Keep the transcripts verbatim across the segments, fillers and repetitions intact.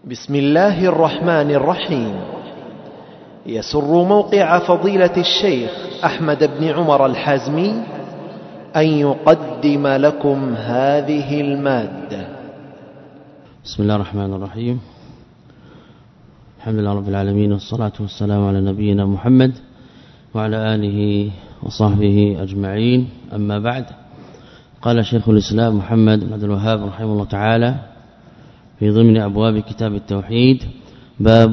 بسم الله الرحمن الرحيم. يسر موقع فضيلة الشيخ أحمد بن عمر الحازمي أن يقدم لكم هذه المادة. بسم الله الرحمن الرحيم. الحمد لله رب العالمين، والصلاة والسلام على نبينا محمد وعلى آله وصحبه أجمعين. أما بعد، قال شيخ الإسلام محمد بن عبد الوهاب رحمه الله تعالى في ضمن أبواب كتاب التوحيد: باب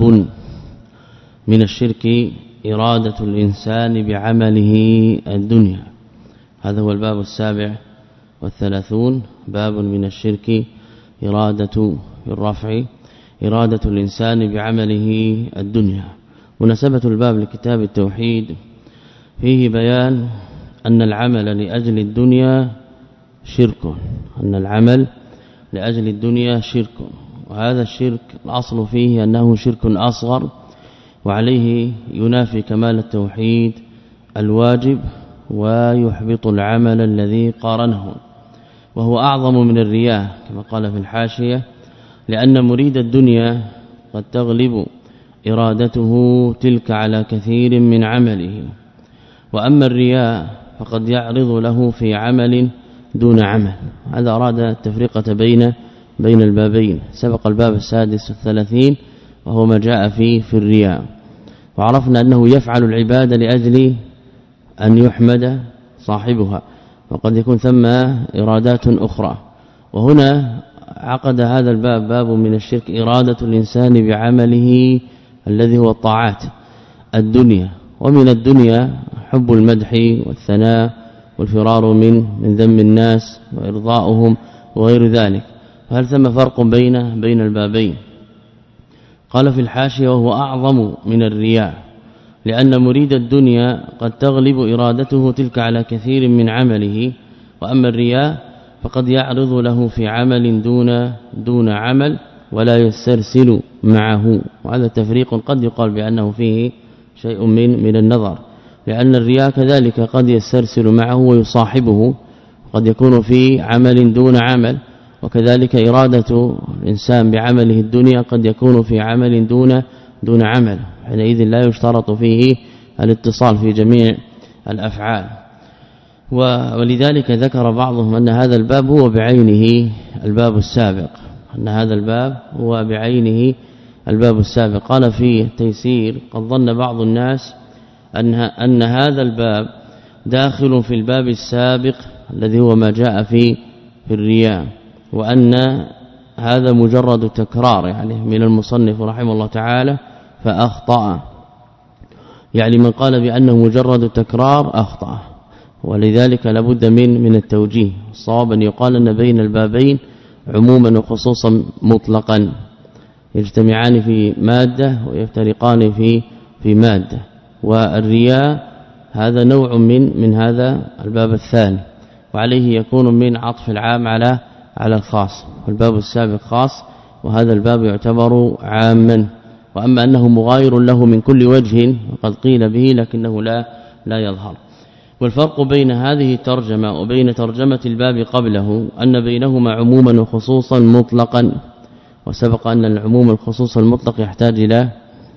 من الشرك إرادة الإنسان بعمله الدنيا. هذا هو الباب السابع والثلاثون. باب من الشرك إرادة بالرفع إرادة الإنسان بعمله الدنيا. مناسبة الباب لكتاب التوحيد فيه بيان أن العمل لأجل الدنيا شرك، أن العمل لأجل الدنيا شرك، وهذا الشرك الأصل فيه أنه شرك أصغر، وعليه ينافي كمال التوحيد الواجب ويحبط العمل الذي قارنه، وهو أعظم من الرياء كما قال في الحاشية، لأن مريد الدنيا قد تغلب إرادته تلك على كثير من عمله، وأما الرياء فقد يعرض له في عمل دون عمل. هذا أراد التفرقة بين بين البابين. سبق الباب السادس والثلاثين وهو ما جاء فيه في الرياء، وعرفنا أنه يفعل العبادة لأجل أن يحمد صاحبها، وقد يكون ثم إرادات أخرى. وهنا عقد هذا الباب باب من الشرك إرادة الإنسان بعمله الذي هو الطاعات الدنيا. ومن الدنيا حب المدح والثناء والفرار من من ذم الناس وإرضاؤهم وغير ذلك. فهل ثم فرق بين بين البابين؟ قال في الحاشية: وهو أعظم من الرياء، لأن مريد الدنيا قد تغلب إرادته تلك على كثير من عمله، وأما الرياء فقد يعرض له في عمل دون دون عمل ولا يسترسل معه. وهذا تفريق قد يقال بأنه فيه شيء من من النظر، لأن الرياء كذلك قد يسترسل معه ويصاحبه، قد يكون في عمل دون عمل، وكذلك إرادة الإنسان بعمله الدنيا قد يكون في عمل دون دون عمل، حينئذ لا يشترط فيه الاتصال في جميع الأفعال. ولذلك ذكر بعضهم أن هذا الباب هو بعينه الباب السابق، أن هذا الباب هو بعينه الباب السابق. قال في التيسير: قد ظن بعض الناس أن أن هذا الباب داخل في الباب السابق الذي هو ما جاء في في الرياء، وأن هذا مجرد تكرار يعني من المصنف رحمه الله تعالى فأخطأ. يعني من قال بأنه مجرد تكرار أخطأ، ولذلك لابد من من التوجيه. الصواب أن يقال أن بين البابين عموما وخصوصا مطلقا يجتمعان في مادة ويفترقان في في مادة. والرياء هذا نوع من من هذا الباب الثاني، وعليه يكون من عطف العام على على الخاص، والباب السابق خاص وهذا الباب يعتبر عاما. وأما أنه مغاير له من كل وجه وقد قيل به لكنه لا لا يظهر. والفرق بين هذه الترجمة وبين ترجمة الباب قبله أن بينهما عموما وخصوصا مطلقا، وسبق أن العموم الخصوص المطلق يحتاج إلى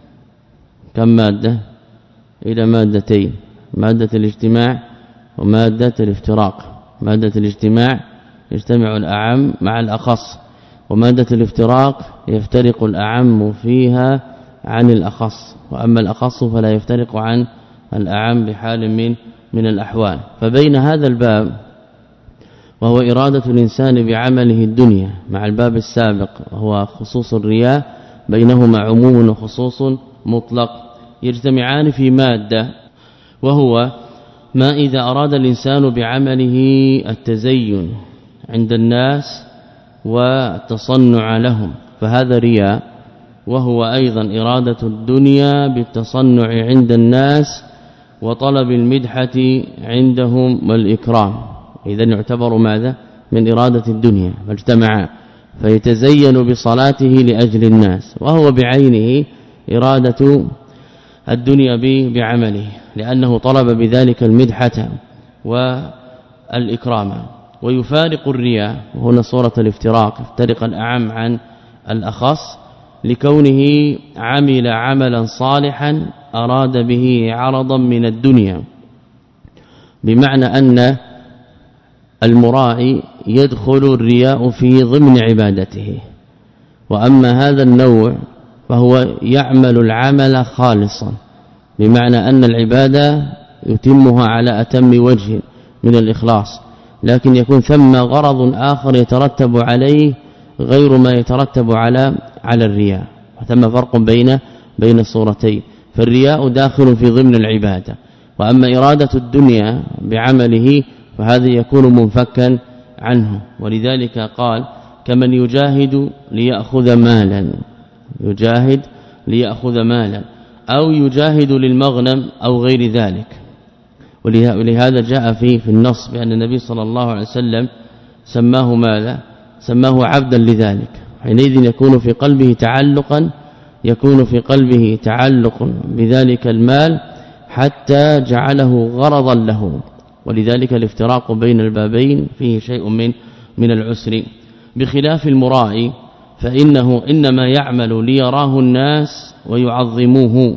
كم مادة؟ إلى مادتين: مادة الاجتماع ومادة الافتراق. مادة الاجتماع يجتمع الأعم مع الأخص، ومادة الافتراق يفترق الأعم فيها عن الأخص، وأما الأخص فلا يفترق عن الأعم بحال من من الأحوال. فبين هذا الباب وهو إرادة الإنسان بعمله الدنيا مع الباب السابق وهو خصوص الرياء بينهما عموم وخصوص مطلق يجتمعان في مادة، وهو ما إذا أراد الإنسان بعمله التزين عند الناس والتصنع لهم فهذا رياء، وهو أيضا إرادة الدنيا بالتصنع عند الناس وطلب المدحة عندهم والإكرام. إذا يعتبر ماذا؟ من إرادة الدنيا، فاجتمع فيتزين بصلاته لأجل الناس، وهو بعينه إرادة الدنيا بعمله، لأنه طلب بذلك المدحة والإكرام. ويفارق الرياء، وهنا صورة الافتراق، يفترق الأعم عن الأخص، لكونه عمل عملا صالحا أراد به عرضا من الدنيا، بمعنى أن المراعي يدخل الرياء في ضمن عبادته. وأما هذا النوع فهو يعمل العمل خالصا، بمعنى أن العبادة يتمها على أتم وجه من الإخلاص، لكن يكون ثم غرض آخر يترتب عليه غير ما يترتب على على الرياء، ثم فرق بين بين الصورتين. فالرياء داخل في ضمن العبادة، وأما إرادة الدنيا بعمله فهذا يكون منفكا عنه. ولذلك قال كمن يجاهد ليأخذ مالا، يجاهد ليأخذ مالا أو يجاهد للمغنم أو غير ذلك. ولهذا جاء فيه في النص بأن النبي صلى الله عليه وسلم سماه ماذا؟ سماه عبدا لذلك. حينئذ يكون في قلبه تعلقا يكون في قلبه تعلق بذلك المال حتى جعله غرضا له. ولذلك الافتراق بين البابين فيه شيء من من العسر، بخلاف المرائي فإنه إنما يعمل ليراه الناس ويعظموه،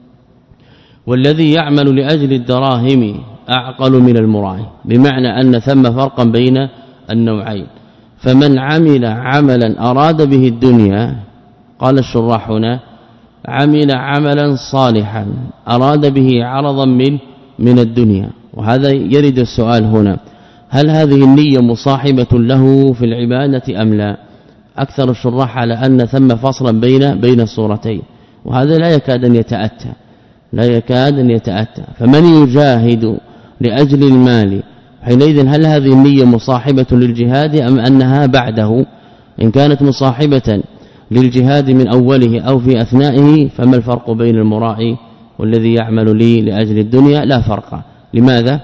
والذي يعمل لأجل الدراهم أعقل من المرائي، بمعنى أن ثم فرقا بين النوعين. فمن عمل عملا أراد به الدنيا، قال الشراح هنا عمل عملا صالحا أراد به عرضا من من الدنيا. وهذا يرد السؤال هنا، هل هذه النية مصاحبة له في العبادة أم لا؟ أكثر الشراح على أن ثم فصلا بين بين الصورتين، وهذا لا يكاد أن يتأتى لا يكاد أن يتأتى. فمن يجاهد لأجل المال حينئذ هل هذه النية مصاحبة للجهاد أم أنها بعده؟ إن كانت مصاحبة للجهاد من أوله أو في أثنائه فما الفرق بين المرائي والذي يعمل لي لأجل الدنيا؟ لا فرق. لماذا؟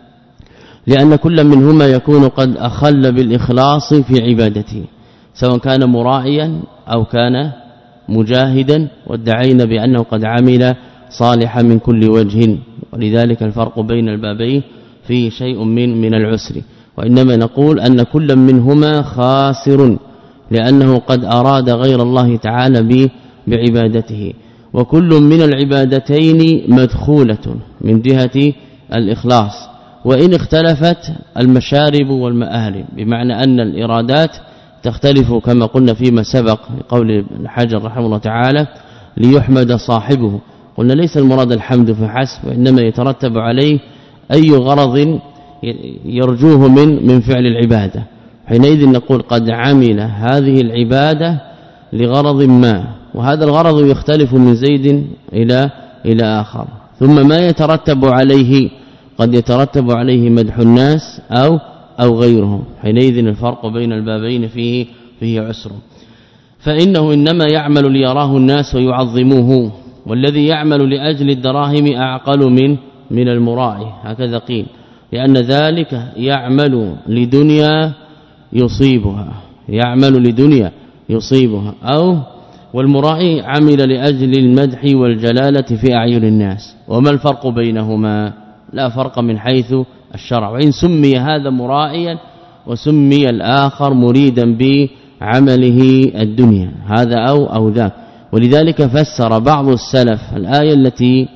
لأن كل منهما يكون قد أخل بالإخلاص في عبادته، سواء كان مرائيا أو كان مجاهدا، وادعينا بأنه قد عمل صالحا من كل وجه. ولذلك الفرق بين البابين فيه شيء من من العسر، وإنما نقول أن كل منهما خاسر لأنه قد أراد غير الله تعالى بعبادته. وكل من العبادتين مدخولة من جهة الإخلاص، وإن اختلفت المشارب والمآرب، بمعنى أن الإرادات تختلف كما قلنا فيما سبق قول الحجر رحمه الله تعالى ليحمد صاحبه. قلنا ليس المراد الحمد فحسب، وإنما يترتب عليه أي غرض يرجوه من من فعل العبادة. حينئذ نقول قد عمل هذه العبادة لغرض ما، وهذا الغرض يختلف من زيد إلى إلى آخر. ثم ما يترتب عليه قد يترتب عليه مدح الناس أو أو غيرهم. حينئذ الفرق بين البابين فيه فيه عسر. فإنه إنما يعمل ليراه الناس ويعظموه، والذي يعمل لأجل الدراهم أعقل من من المراعي، هكذا قيل، لأن ذلك يعمل لدنيا يصيبها يعمل لدنيا يصيبها أو والمراعي عمل لأجل المدح والجلالة في أعين الناس. وما الفرق بينهما؟ لا فرق من حيث الشرع، وإن سمي هذا مرائيا وسمي الآخر مريدا بعمله الدنيا، هذا أو أو ذاك. ولذلك فسر بعض السلف الآية التي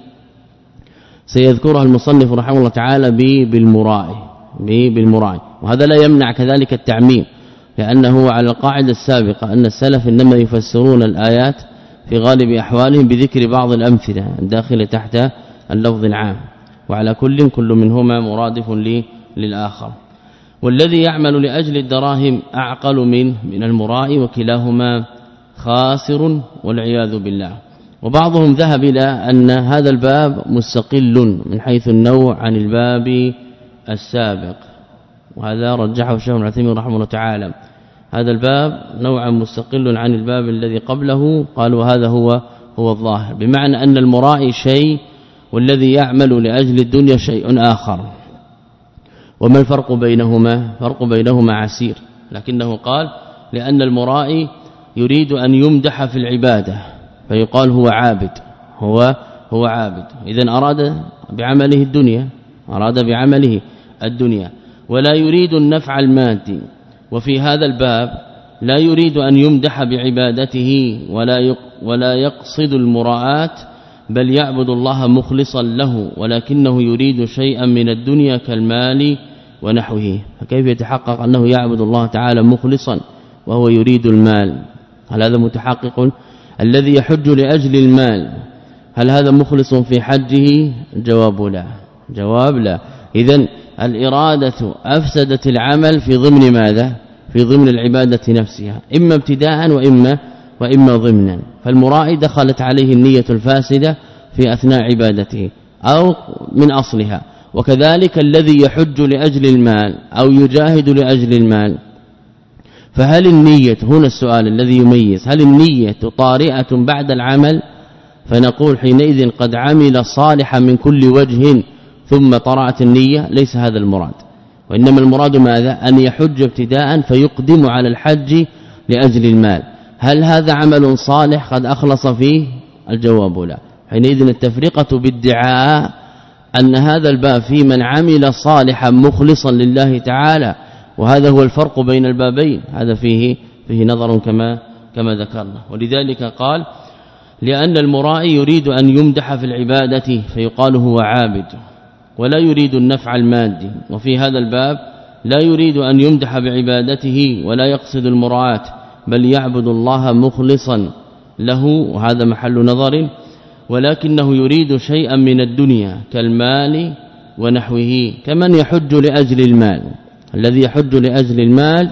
سيذكرها المصنف رحمه الله تعالى بالمراعي بالمراعي وهذا لا يمنع كذلك التعميم، لأنه على القاعدة السابقة أن السلف إنما يفسرون الآيات في غالب أحوالهم بذكر بعض الأمثلة الداخلة تحت اللفظ العام، وعلى كل كل منهما مرادف للآخر. والذي يعمل لأجل الدراهم أعقل من من المراعي، وكلاهما خاسر والعياذ بالله. وبعضهم ذهب إلى أن هذا الباب مستقل من حيث النوع عن الباب السابق، وهذا رجحه الشيخ ابن عثيمين رحمه الله تعالى. هذا الباب نوعا مستقل عن الباب الذي قبله، قالوا هذا هو هو الظاهر، بمعنى أن المراعي شيء والذي يعمل لأجل الدنيا شيء آخر. وما الفرق بينهما؟ فرق بينهما عسير، لكنه قال لأن المراعي يريد أن يمدح في العبادة فيقال هو عابد هو هو عابد، إذن أراد بعمله الدنيا أراد بعمله الدنيا ولا يريد النفع المادي. وفي هذا الباب لا يريد أن يمدح بعبادته ولا ولا يقصد المراءات بل يعبد الله مخلصا له ولكنه يريد شيئا من الدنيا كالمال ونحوه. فكيف يتحقق أنه يعبد الله تعالى مخلصا وهو يريد المال؟ هل هذا متحقق؟ الذي يحج لأجل المال هل هذا مخلص في حجه؟ جواب لا، جواب لا. إذن الإرادة أفسدت العمل في ضمن ماذا؟ في ضمن العبادة نفسها، إما ابتداء وإما وإما ضمنا. فالمرائي دخلت عليه النية الفاسدة في أثناء عبادته أو من أصلها. وكذلك الذي يحج لأجل المال أو يجاهد لأجل المال، فهل النية هنا السؤال الذي يميز، هل النية طارئة بعد العمل؟ فنقول حينئذ قد عمل صالحا من كل وجه ثم طرأت النية، ليس هذا المراد، وإنما المراد ماذا؟ أن يحج ابتداء فيقدم على الحج لأجل المال. هل هذا عمل صالح قد أخلص فيه؟ الجواب لا. حينئذ التفرقة بادعاء أن هذا الباب في من عمل صالحا مخلصا لله تعالى، وهذا هو الفرق بين البابين، هذا فيه فيه نظر كما كما ذكرنا. ولذلك قال لأن المرائي يريد أن يمدح في العبادة فيقال هو عابد ولا يريد النفع المادي، وفي هذا الباب لا يريد أن يمدح بعبادته ولا يقصد المراءات بل يعبد الله مخلصا له، وهذا محل نظر، ولكنه يريد شيئا من الدنيا كالمال ونحوه، كمن يحج لأجل المال. الذي يحج لأجل المال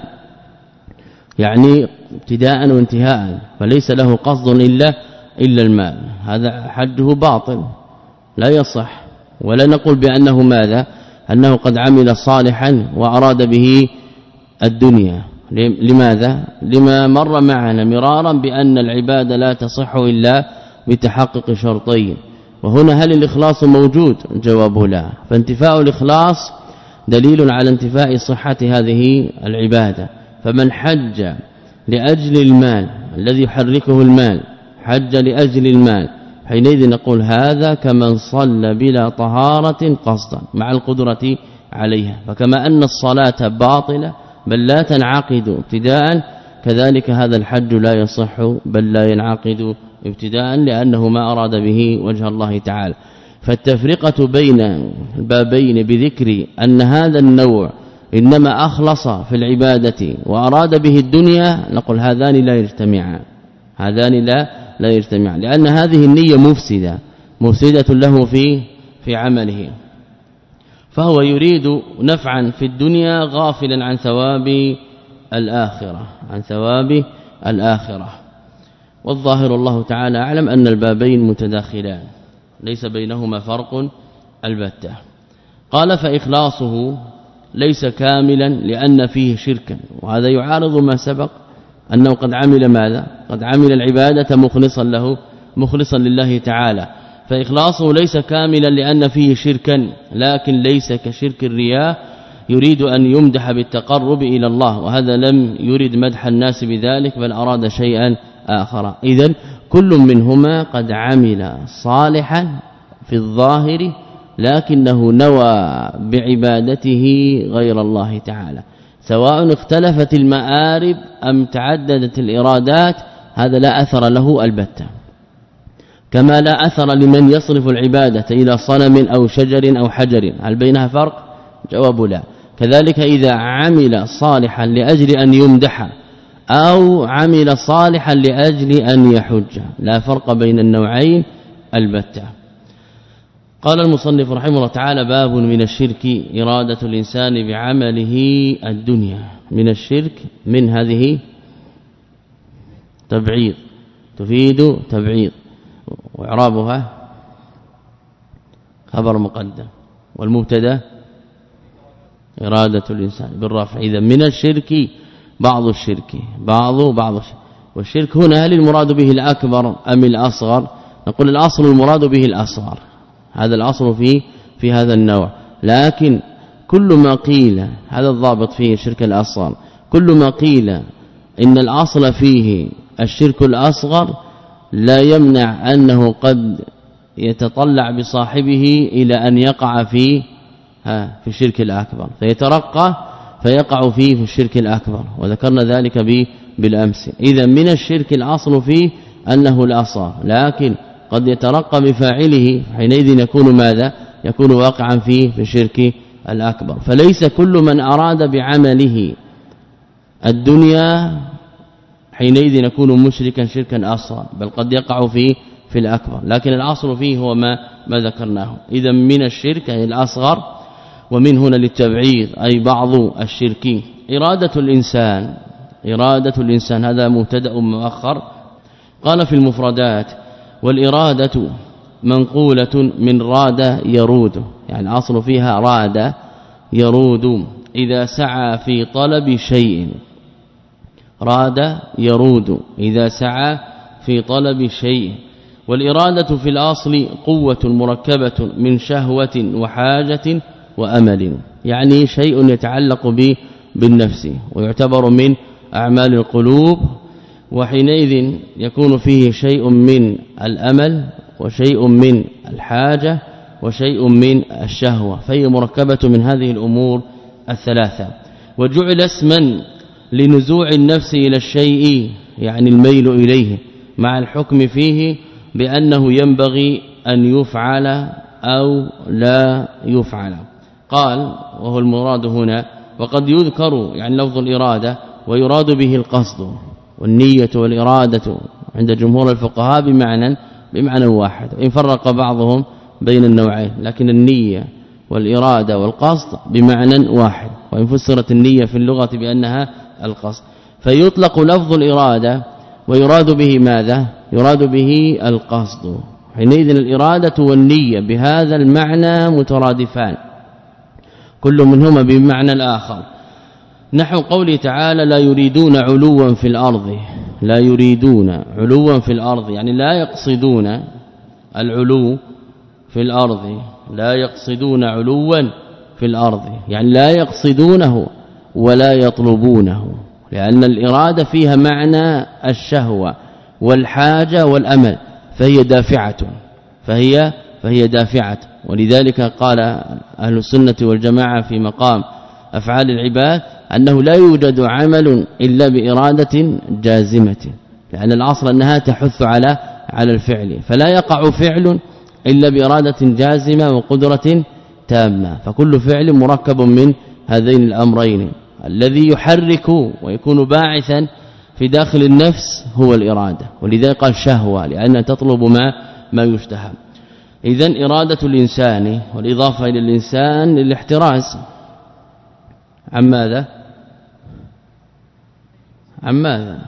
يعني ابتداء وانتهاء، فليس له قصد إلا إلا المال، هذا حجه باطل لا يصح. ولا نقول بأنه ماذا؟ أنه قد عمل صالحا وأراد به الدنيا. لماذا؟ لما مر معنا مرارا بأن العبادة لا تصح إلا بتحقق شرطين، وهنا هل الإخلاص موجود؟ جواب لا. فانتفاء الإخلاص دليل على انتفاء صحة هذه العبادة. فمن حج لأجل المال الذي يحركه المال، حج لأجل المال، حينئذ نقول هذا كمن صلى بلا طهارة قصدا مع القدرة عليها. فكما أن الصلاة باطلة بل لا تنعقد ابتداء، كذلك هذا الحج لا يصح بل لا ينعقد ابتداء لأنه ما أراد به وجه الله تعالى. فالتفرقة بين البابين بذكر أن هذا النوع إنما أخلص في العبادة وأراد به الدنيا، نقول هذان لا يجتمعان، هذان لا لا يجتمعان، لأن هذه النية مفسدة مفسدة له في في عمله، فهو يريد نفعا في الدنيا غافلا عن ثواب الآخرة عن ثواب الآخرة. والظاهر الله تعالى أعلم أن البابين متداخلان ليس بينهما فرق البتة. قال فإخلاصه ليس كاملا لأن فيه شركا، وهذا يعارض ما سبق أنه قد عمل ماذا؟ قد عمل العبادة مخلصا له مخلصا لله تعالى. فإخلاصه ليس كاملا لأن فيه شركا، لكن ليس كشرك الرياء يريد أن يمدح بالتقرب إلى الله، وهذا لم يرد مدح الناس بذلك بل أراد شيئا آخر. إذن كل منهما قد عمل صالحا في الظاهر لكنه نوى بعبادته غير الله تعالى، سواء اختلفت المآرب أم تعددت الإرادات، هذا لا أثر له البتة. كما لا أثر لمن يصرف العبادة إلى صنم أو شجر أو حجر، هل بينها فرق؟ جواب لا. كذلك إذا عمل صالحا لأجل أن يمدح أو عمل صالحا لأجل أن يحج، لا فرق بين النوعين البتة. قال المصنف رحمه الله تعالى باب من الشرك إرادة الإنسان بعمله الدنيا. من الشرك من هذه تبعيض تفيد تبعيض، واعرابها خبر مقدم والمبتدا إرادة الإنسان بالرفع. إذا من الشرك بعض الشرك بعض بعض الشرك. والشرك هنا هل المراد به الأكبر أم الأصغر؟ نقول الأصل المراد به الأصغر، هذا الأصل في في هذا النوع، لكن كل ما قيل هذا الضابط فيه الشرك الأصغر، كل ما قيل إن الأصل فيه الشرك الأصغر لا يمنع أنه قد يتطلع بصاحبه إلى أن يقع في في الشرك الأكبر، فيترقى فيقع فيه في الشرك الأكبر، وذكرنا ذلك بالأمس. إذا من الشرك الأصل فيه أنه لا صار، لكن قد يترقى بفاعله حينئذ يكون ماذا؟ يكون واقعا فيه في الشرك الأكبر. فليس كل من أراد بعمله الدنيا حينئذ يكون مشركا شركا أصغر، بل قد يقع فيه في الأكبر، لكن الأصل فيه هو ما ما ذكرناه. إذا من الشرك الأصغر، ومن هنا للتبعيض أي بعض الشرك. إرادة الإنسان إرادة الإنسان هذا مبتدا مؤخر. قال في المفردات: والإرادة منقولة من راد يرود، يعني الأصل فيها راد يرود إذا سعى في طلب شيء. راد يرود إذا سعى في طلب شيء. والإرادة في الأصل قوة مركبة من شهوة وحاجة وأمل، يعني شيء يتعلق به بالنفس ويعتبر من أعمال القلوب، وحينئذ يكون فيه شيء من الأمل وشيء من الحاجة وشيء من الشهوة، فهي مركبة من هذه الأمور الثلاثة. وجعل اسما لنزوع النفس إلى الشيء، يعني الميل إليه، مع الحكم فيه بأنه ينبغي أن يفعل أو لا يفعل. قال: وهو المراد هنا. وقد يذكر يعني لفظ الإرادة ويراد به القصد والنية والإرادة عند جمهور الفقهاء بمعنى بمعنى واحد، وإن فرق بعضهم بين النوعين، لكن النية والإرادة والقصد بمعنى واحد، وإن فسرت النية في اللغة بأنها القصد. فيطلق لفظ الإرادة ويراد به ماذا؟ يراد به القصد. حينئذ الإرادة والنية بهذا المعنى مترادفان، كل منهما بمعنى الآخر. نحو قوله تعالى: لا يريدون علوا في الأرض. لا يريدون علوا في الأرض، يعني لا يقصدون العلو في الأرض، لا يقصدون علوا في الأرض، يعني لا يقصدونه ولا يطلبونه، لأن الإرادة فيها معنى الشهوة والحاجة والأمل، فهي دافعة فهي فهي دافعة. ولذلك قال أهل السنة والجماعة في مقام أفعال العباد أنه لا يوجد عمل إلا بإرادة جازمة، لأن الأصل أنها تحث على على الفعل، فلا يقع فعل إلا بإرادة جازمة وقدرة تامة. فكل فعل مركب من هذين الأمرين، الذي يحرك ويكون باعثا في داخل النفس هو الإرادة، ولذلك قال شهوة لأنها تطلب ما ما يشتهى. إذن إرادة الإنسان والإضافة إلى الإنسان للاحتراز عن ماذا؟ عن ماذا؟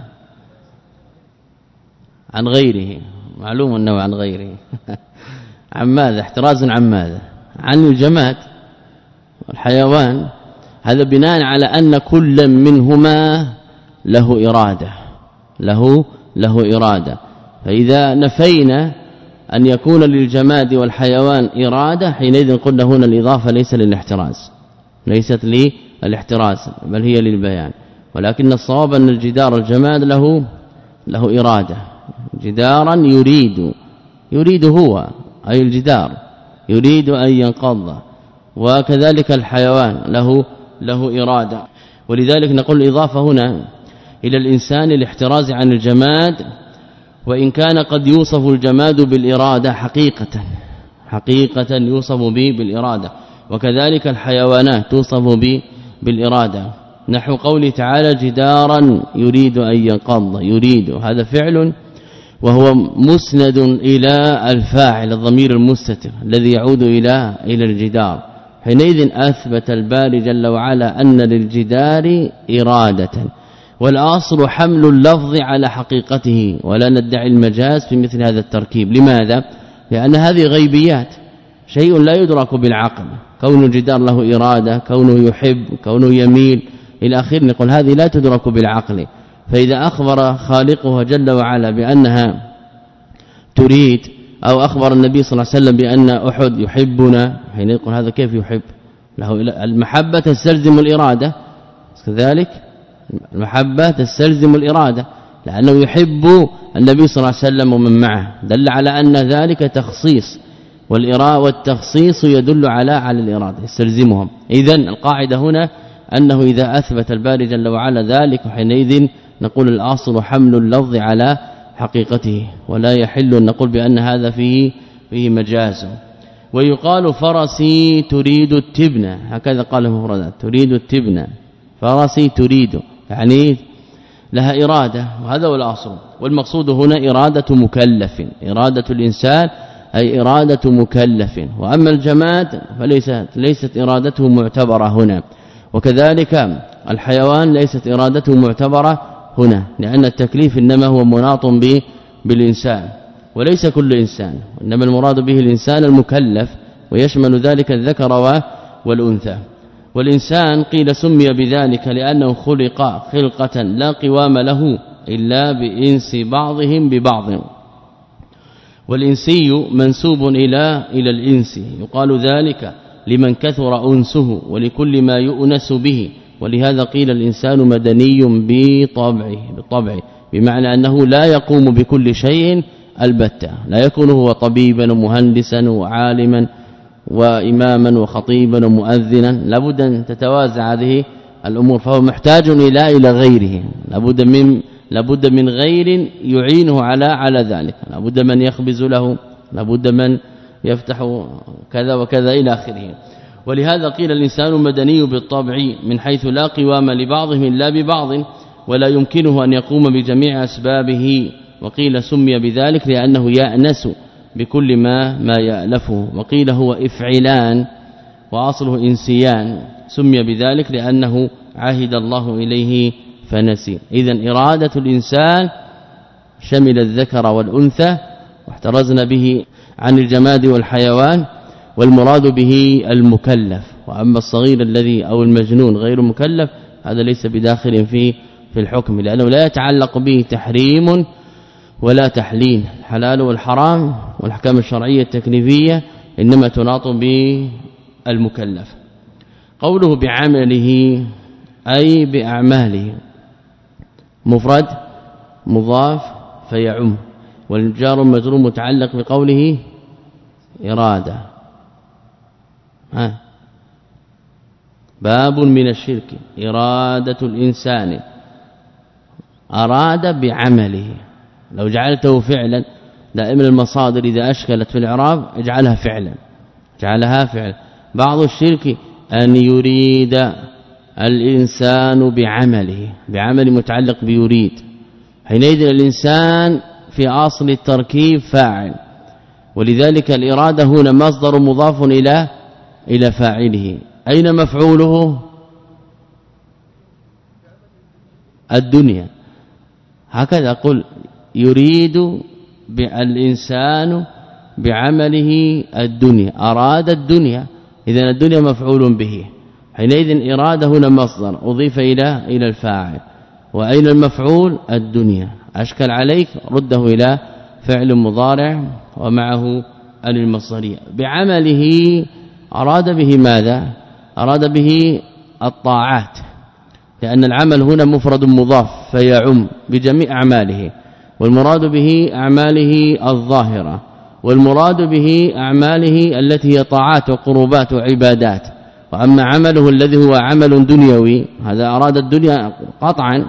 عن غيره، معلوم أنه عن غيره عن ماذا؟ احتراز عن ماذا؟ عن الجماد والحيوان. هذا بناء على أن كل منهما له إرادة له له إرادة. فإذا نفينا أن يكون للجماد والحيوان إرادة حينئذ قلنا هنا الإضافة ليس للاحتراز، ليست للاحتراز بل هي للبيان. ولكن الصواب أن الجدار الجماد له له إرادة، جدارا يريد يريد هو أي الجدار يريد أن ينقض، وكذلك الحيوان له له إرادة. ولذلك نقول الإضافة هنا إلى الإنسان الاحتراز عن الجماد، وإن كان قد يوصف الجماد بالإرادة حقيقة حقيقة يوصف به بالإرادة، وكذلك الحيوانات توصف به بالإرادة. نحو قوله تعالى: جدارا يريد أن ينقض. يريد هذا فعل وهو مسند إلى الفاعل الضمير المستتر الذي يعود إلى إلى الجدار. حينئذ أثبت الباري جل وعلا أن للجدار إرادة، والأصل حمل اللفظ على حقيقته، ولا ندعي المجاز في مثل هذا التركيب. لماذا؟ لأن هذه غيبيات، شيء لا يدرك بالعقل، كون الجدار له إرادة، كونه يحب، كونه يميل إلى آخره، نقول هذه لا تدرك بالعقل. فإذا أخبر خالقها جل وعلا بأنها تريد، أو أخبر النبي صلى الله عليه وسلم بأن أحد يحبنا، حين يقول هذا كيف يحب؟ له المحبة تستلزم الإرادة، كذلك المحبة تستلزم الإرادة، لأنه يحب النبي صلى الله عليه وسلم ومن معه، دل على أن ذلك تخصيص، والإرادة والتخصيص يدل على على الإرادة يستلزمهم. إذن القاعدة هنا أنه إذا أثبت الباري جل وعلا ذلك حينئذ نقول الأصل حمل اللفظ على حقيقته ولا يحل أن نقول بأن هذا فيه فيه مجاز. ويقال فرسي تريد التبن، هكذا قال المفردات، تريد التبن، فرسي تريد يعني لها إرادة، وهذا هو الأصل. والمقصود هنا إرادة مكلف، إرادة الإنسان أي إرادة مكلف. وأما الجماد فليست ليست إرادته معتبرة هنا، وكذلك الحيوان ليست إرادته معتبرة هنا، لأن التكليف إنما هو مناط به بالإنسان وليس كل إنسان، إنما المراد به الإنسان المكلف، ويشمل ذلك الذكر والأنثى. والإنسان قيل سمي بذلك لأنه خلق خلقة لا قوام له إلا بإنس بعضهم ببعض، والإنسي منسوب إلى إلى الإنس، يقال ذلك لمن كثر أنسه ولكل ما يؤنس به. ولهذا قيل الإنسان مدني بطبعه بالطبع، بمعنى أنه لا يقوم بكل شيء البتة، لا يكون هو طبيبا ومهندسا وعالما وإماما وخطيبا ومؤذنا، لابد أن تتوازع هذه الأمور، فهو محتاج إلى إلى غيره، لابد من لابد من غير يعينه على على ذلك، لابد من يخبز له، لابد من يفتح كذا وكذا إلى آخره. ولهذا قيل الإنسان مدني بالطبع من حيث لا قوام لبعضهم إلا ببعض، ولا يمكنه أن يقوم بجميع أسبابه. وقيل سمي بذلك لأنه يأنس بكل ما ما يألفه. وقيل هو إفعلان وأصله إنسيان، سمي بذلك لأنه عهد الله إليه فنسي. إذن إرادة الإنسان شمل الذكر والأنثى، واحترزنا به عن الجماد والحيوان، والمراد به المكلف. وأما الصغير الذي أو المجنون غير مكلف هذا ليس بداخل في في الحكم، لأنه لا يتعلق به تحريم ولا تحليل. الحلال والحرام والاحكام الشرعيه التكليفيه انما تناط بالمكلف. قوله بعمله أي بأعماله، مفرد مضاف فيعم، والجار مجرور متعلق بقوله إرادة. ها باب من الشرك إرادة الإنسان، أراد بعمله. لو جعلته فعلا دائما المصادر إذا أشكلت في الإعراب اجعلها فعلا، جعلها فعلا. بعض الشرك أن يريد الإنسان بعمله، بعمل متعلق بيريد، حينئذ الإنسان في أصل التركيب فاعل، ولذلك الإرادة هنا مصدر مضاف إلى إلى فاعله. أين مفعوله؟ الدنيا. هكذا قل يريد الإنسان بعمله الدنيا، أراد الدنيا، إذن الدنيا مفعول به، حينئذ إرادة هنا مصدر أضيف إلى إلى الفاعل. وأين المفعول؟ الدنيا. أشكل عليك رده إلى فعل مضارع ومعه المصدرية. بعمله أراد به ماذا؟ أراد به الطاعات، لأن العمل هنا مفرد مضاف فيعم بجميع أعماله، والمراد به أعماله الظاهرة، والمراد به أعماله التي هي طاعات وقربات وعبادات. وأما عمله الذي هو عمل دنيوي هذا أراد الدنيا قطعا،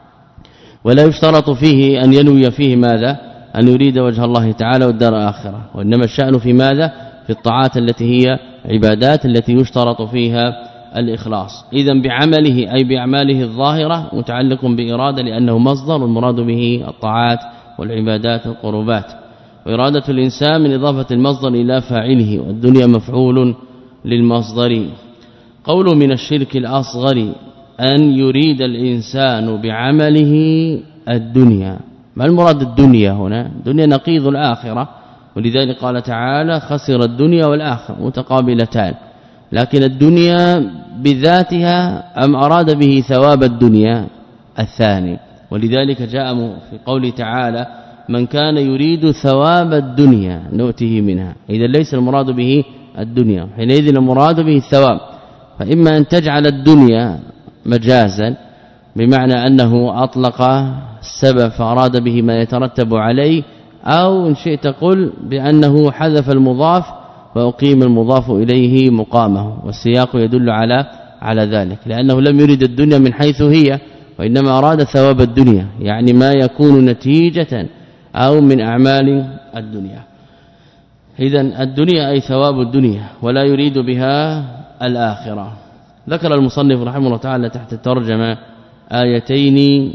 ولا يشترط فيه أن ينوي فيه ماذا؟ أن يريد وجه الله تعالى والدار الآخرة، وإنما الشأن في ماذا؟ في الطاعات التي هي عبادات التي يشترط فيها الإخلاص. إذن بعمله أي بأعماله الظاهرة متعلق بإرادة لأنه مصدر، والمراد به الطاعات والعبادات والقربات. وإرادة الإنسان من إضافة المصدر إلى فاعله، والدنيا مفعول للمصدر. قول من الشرك الأصغر أن يريد الإنسان بعمله الدنيا. ما المراد الدنيا هنا؟ الدنيا نقيض الآخرة، ولذلك قال تعالى خسر الدنيا والآخرة متقابلتان، لكن الدنيا بذاتها أم أراد به ثواب الدنيا الثاني. ولذلك جاء في قول تعالى من كان يريد ثواب الدنيا نؤته منها، إذا ليس المراد به الدنيا، حينئذ المراد به الثواب. فإما أن تجعل الدنيا مجازا بمعنى أنه أطلق السبب فأراد به ما يترتب عليه، أو إن شئت قل بأنه حذف المضاف وأقيم المضاف إليه مقامه، والسياق يدل على على ذلك، لأنه لم يرد الدنيا من حيث هي، وإنما أراد ثواب الدنيا يعني ما يكون نتيجة أو من أعمال الدنيا. إذن الدنيا أي ثواب الدنيا ولا يريد بها الآخرة. ذكر المصنف رحمه الله تعالى تحت الترجمة آيتين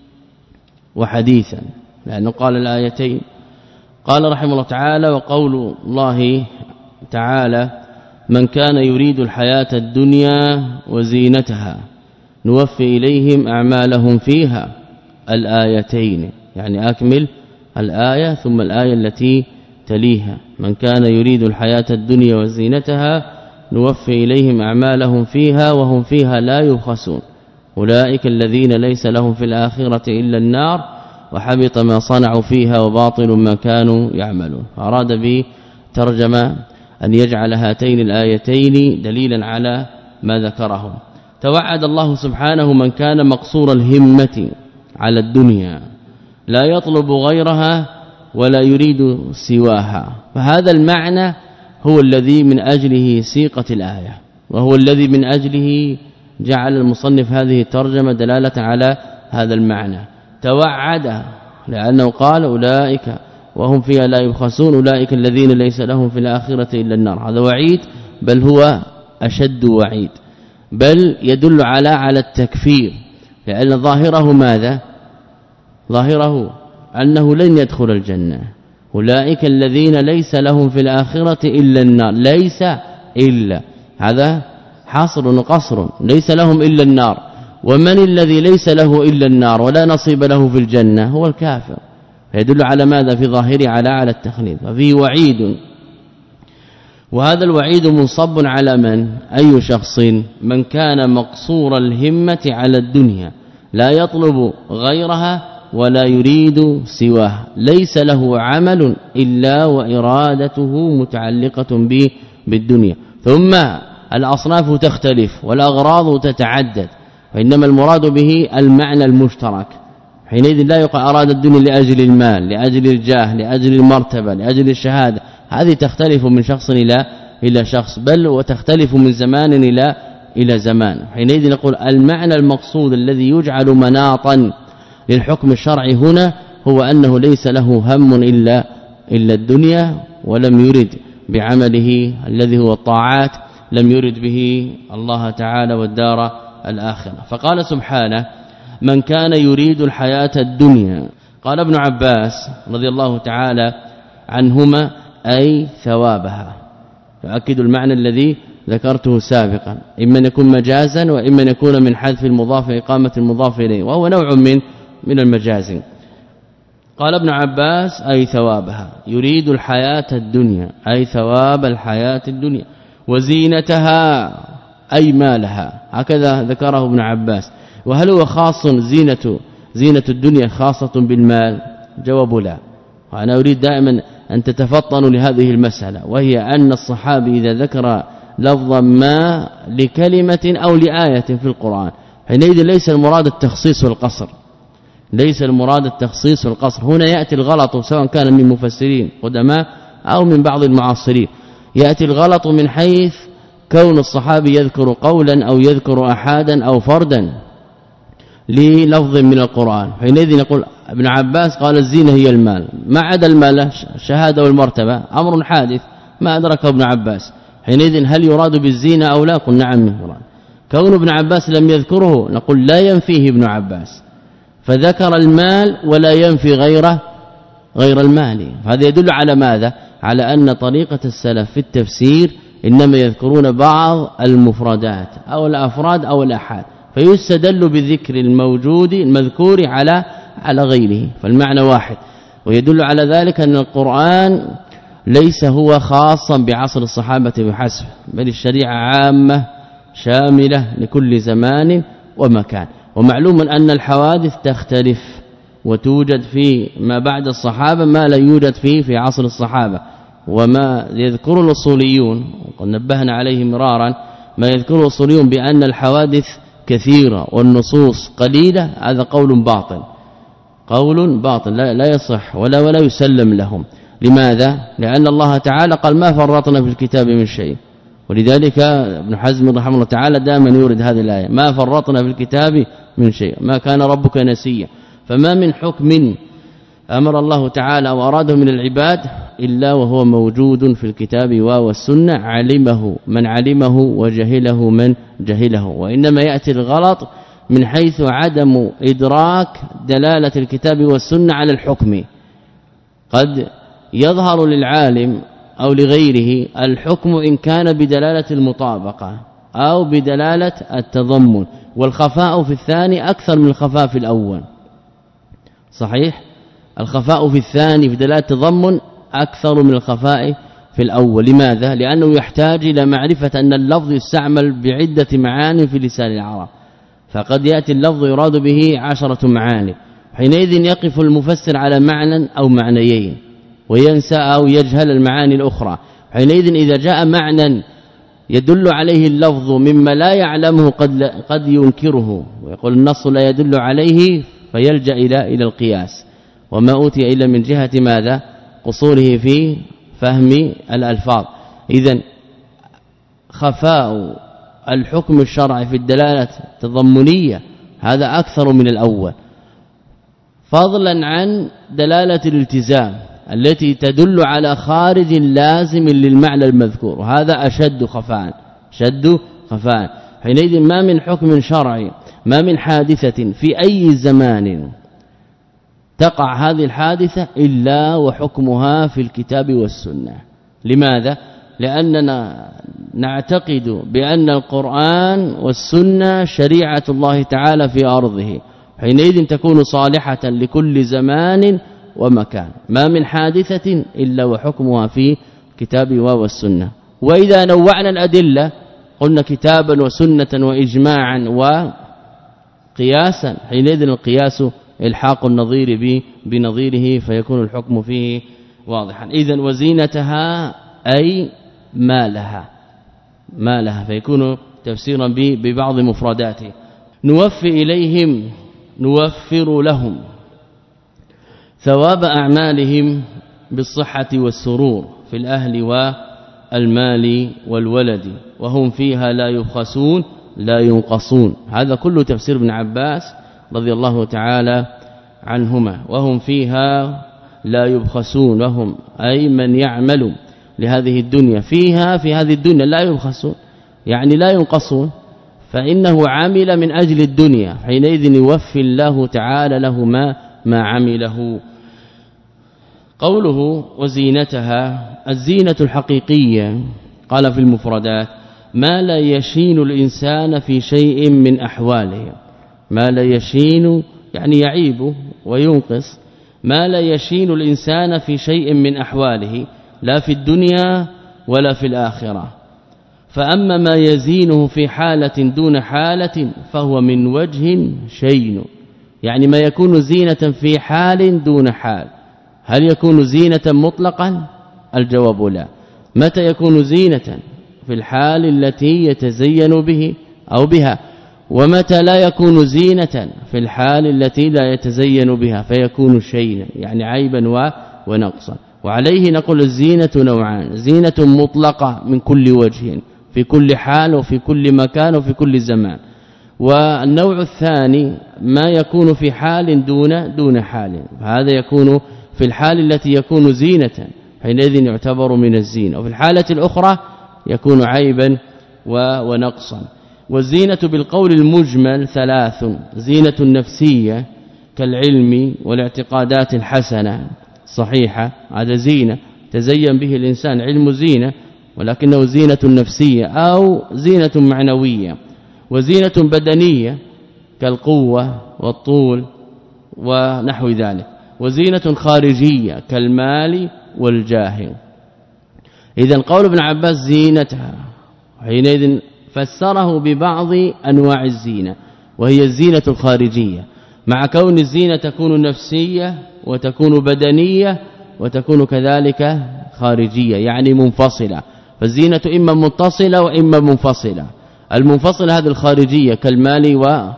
وحديثا لأنه قال الآيتين. قال رحمه الله تعالى وقول الله تعالى من كان يريد الحياة الدنيا وزينتها نوفي إليهم أعمالهم فيها الآيتين يعني أكمل الآية ثم الآية التي تليها من كان يريد الحياة الدنيا وزينتها نوفي إليهم أعمالهم فيها وهم فيها لا يبخسون أولئك الذين ليس لهم في الآخرة إلا النار وحبط ما صنعوا فيها وباطل ما كانوا يعملون. أراد به ترجمة أن يجعل هاتين الآيتين دليلا على ما ذكره. توعد الله سبحانه من كان مقصور الهمة على الدنيا لا يطلب غيرها ولا يريد سواها فهذا المعنى هو الذي من أجله سيقت الآية وهو الذي من أجله جعل المصنف هذه الترجمة دلالة على هذا المعنى. توعد لأنه قال أولئك وهم فيها لا يبخسون أولئك الذين ليس لهم في الآخرة إلا النار. هذا وعيد بل هو أشد وعيد بل يدل على على التكفير لأن ظاهره ماذا ظاهره أنه لن يدخل الجنة أولئك الذين ليس لهم في الآخرة إلا النار ليس إلا هذا حصر وقصر ليس لهم إلا النار ومن الذي ليس له إلا النار ولا نصيب له في الجنة هو الكافر يدل على ماذا في ظاهره على على التخليد ففيه وعيد وهذا الوعيد منصب على من أي شخص من كان مقصور الهمة على الدنيا لا يطلب غيرها ولا يريد سواها ليس له عمل إلا وإرادته متعلقة به بالدنيا. ثم الأصناف تختلف والأغراض تتعدد وإنما المراد به المعنى المشترك حينئذ لا يقع أراد الدنيا لأجل المال لأجل الجاه لأجل المرتبة لأجل الشهادة هذه تختلف من شخص إلى إلى شخص بل وتختلف من زمان إلى إلى زمان. حينئذ نقول المعنى المقصود الذي يجعل مناطا للحكم الشرعي هنا هو أنه ليس له هم إلا إلا الدنيا ولم يرد بعمله الذي هو الطاعات لم يرد به الله تعالى والدار الآخرة. فقال سبحانه من كان يريد الحياة الدنيا. قال ابن عباس رضي الله تعالى عنهما أي ثوابها يؤكد المعنى الذي ذكرته سابقا إما أن يكون مجازا وإما أن يكون من حذف المضاف إقامة المضاف إليه وهو نوع من من المجاز. قال ابن عباس أي ثوابها يريد الحياة الدنيا أي ثواب الحياة الدنيا وزينتها أي مالها هكذا ذكره ابن عباس. وهل هو خاص زينة زينة الدنيا خاصة بالمال؟ جواب لا. وأنا أريد دائما أن تتفطنوا لهذه المسألة وهي أن الصحابي إذا ذكر لفظا ما لكلمة أو لآية في القرآن حينئذ ليس المراد التخصيص والقصر ليس المراد التخصيص والقصر هنا يأتي الغلط سواء كان من مفسرين قدماء أو من بعض المعاصرين يأتي الغلط من حيث كون الصحابي يذكر قولا أو يذكر أحادا أو فردا للفظ من القرآن حينئذ نقول ابن عباس قال الزينة هي المال ما عدا المال الشهادة والمرتبة أمر حادث ما أدرك ابن عباس حينئذ هل يراد بالزينة أو لا؟ قل نعم يراد. كون ابن عباس لم يذكره نقول لا ينفيه ابن عباس فذكر المال ولا ينفي غيره غير المال. هذا يدل على ماذا؟ على أن طريقة السلف في التفسير إنما يذكرون بعض المفردات أو الأفراد أو الأحاد فيستدل بالذكر الموجود المذكور على على غيره فالمعنى واحد. ويدل على ذلك أن القرآن ليس هو خاصا بعصر الصحابة بحسب بل الشريعة عامة شاملة لكل زمان ومكان. ومعلوم أن الحوادث تختلف وتوجد في ما بعد الصحابة ما لا يوجد فيه في عصر الصحابة وما يذكر الأصوليون وقد نبهنا عليه مرارا ما يذكر الأصوليون بأن الحوادث كثيرة والنصوص قليلة هذا قول باطل قول باطل لا, لا يصح ولا ولا يسلم لهم. لماذا؟ لأن الله تعالى قال ما فرطنا في الكتاب من شيء ولذلك ابن حزم رحمه الله تعالى دائما يورد هذه الآية ما فرطنا في الكتاب من شيء ما كان ربك نسيا. فما من حكم أمر الله تعالى وأراده من العباد إلا وهو موجود في الكتاب والسنة علمه من علمه وجهله من جهله. وإنما يأتي الغلط من حيث عدم إدراك دلالة الكتاب والسنة على الحكم. قد يظهر للعالم أو لغيره الحكم إن كان بدلالة المطابقة أو بدلالة التضمن، والخفاء في الثاني أكثر من الخفاء في الأول. صحيح؟ الخفاء في الثاني في دلالة التضمن أكثر من الخفاء في الأول. لماذا؟ لأنه يحتاج إلى معرفة أن اللفظ يستعمل بعدة معاني في لسان العرب، فقد يأتي اللفظ يراد به عشرة معاني، حينئذ يقف المفسر على معنى أو معنيين وينسى أو يجهل المعاني الأخرى. حينئذ إذا جاء معنى يدل عليه اللفظ مما لا يعلمه قد قد ينكره ويقول النص لا يدل عليه فيلجأ إلى إلى القياس، وما أوتي إلا من جهة ماذا؟ قصوره في فهم الألفاظ. إذن خفاء الحكم الشرعي في الدلالة التضمنية هذا أكثر من الأول، فضلا عن دلالة الالتزام التي تدل على خارج لازم للمعنى المذكور، وهذا أشد خفاء شد خفاء. حينئذ ما من حكم شرعي ما من حادثة في أي زمان تقع هذه الحادثة إلا وحكمها في الكتاب والسنة. لماذا؟ لأننا نعتقد بأن القرآن والسنة شريعة الله تعالى في أرضه، حينئذ تكون صالحة لكل زمان ومكان. ما من حادثة إلا وحكمها في الكتاب والسنة. وإذا نوعنا الأدلة قلنا كتابا وسنة وإجماعا وقياسا، حينئذ القياس الحاق النظير بنظيره فيكون الحكم فيه واضحا. إذن وزينتها أي ما لها ما لها فيكون تفسيرا ببعض مفرداته. نوفي إليهم نوفر لهم ثواب أعمالهم بالصحة والسرور في الأهل والمال والولد وهم فيها لا يبخسون لا ينقصون. هذا كله تفسير ابن عباس رضي الله تعالى عنهما. وهم فيها لا يبخسون، وهم أي من يعمل لهذه الدنيا فيها في هذه الدنيا لا يبخسون يعني لا ينقصون، فإنه عمل من أجل الدنيا، حينئذ يوفي الله تعالى له ما ما عمله. قوله وزينتها الزينة الحقيقية قال في المفردات ما لا يشين الإنسان في شيء من أحواله. ما لا يشين يعني يعيب وينقص، ما لا يشين الإنسان في شيء من أحواله لا في الدنيا ولا في الآخرة. فأما ما يزينه في حالة دون حالة فهو من وجه شين، يعني ما يكون زينة في حال دون حال. هل يكون زينة مطلقا؟ الجواب لا. متى يكون زينة؟ في الحال التي يتزين به أو بها. ومتى لا يكون زينة؟ في الحال التي لا يتزين بها فيكون شينا يعني عيبا ونقصا. وعليه نقول الزينة نوعان: زينة مطلقة من كل وجه في كل حال وفي كل مكان وفي كل زمان، والنوع الثاني ما يكون في حال دون دون حال، هذا يكون في الحال التي يكون زينة حينئذ يعتبر من الزينة، وفي الحالة الأخرى يكون عيبا ونقصا. والزينة بالقول المجمل ثلاث: زينة نفسية كالعلم والاعتقادات الحسنة صحيحة، هذا زينة تزين به الإنسان، علم زينة ولكنه زينة نفسية أو زينة معنوية. وزينة بدنية كالقوة والطول ونحو ذلك. وزينة خارجية كالمال والجاه. إذن قول ابن عباس زينتها حينئذ فسره ببعض أنواع الزينة وهي الزينة الخارجية، مع كون الزينة تكون نفسية وتكون بدنية وتكون كذلك خارجية يعني منفصلة. فالزينة إما متصلة وإما منفصلة. المنفصلة هذه الخارجية كالمال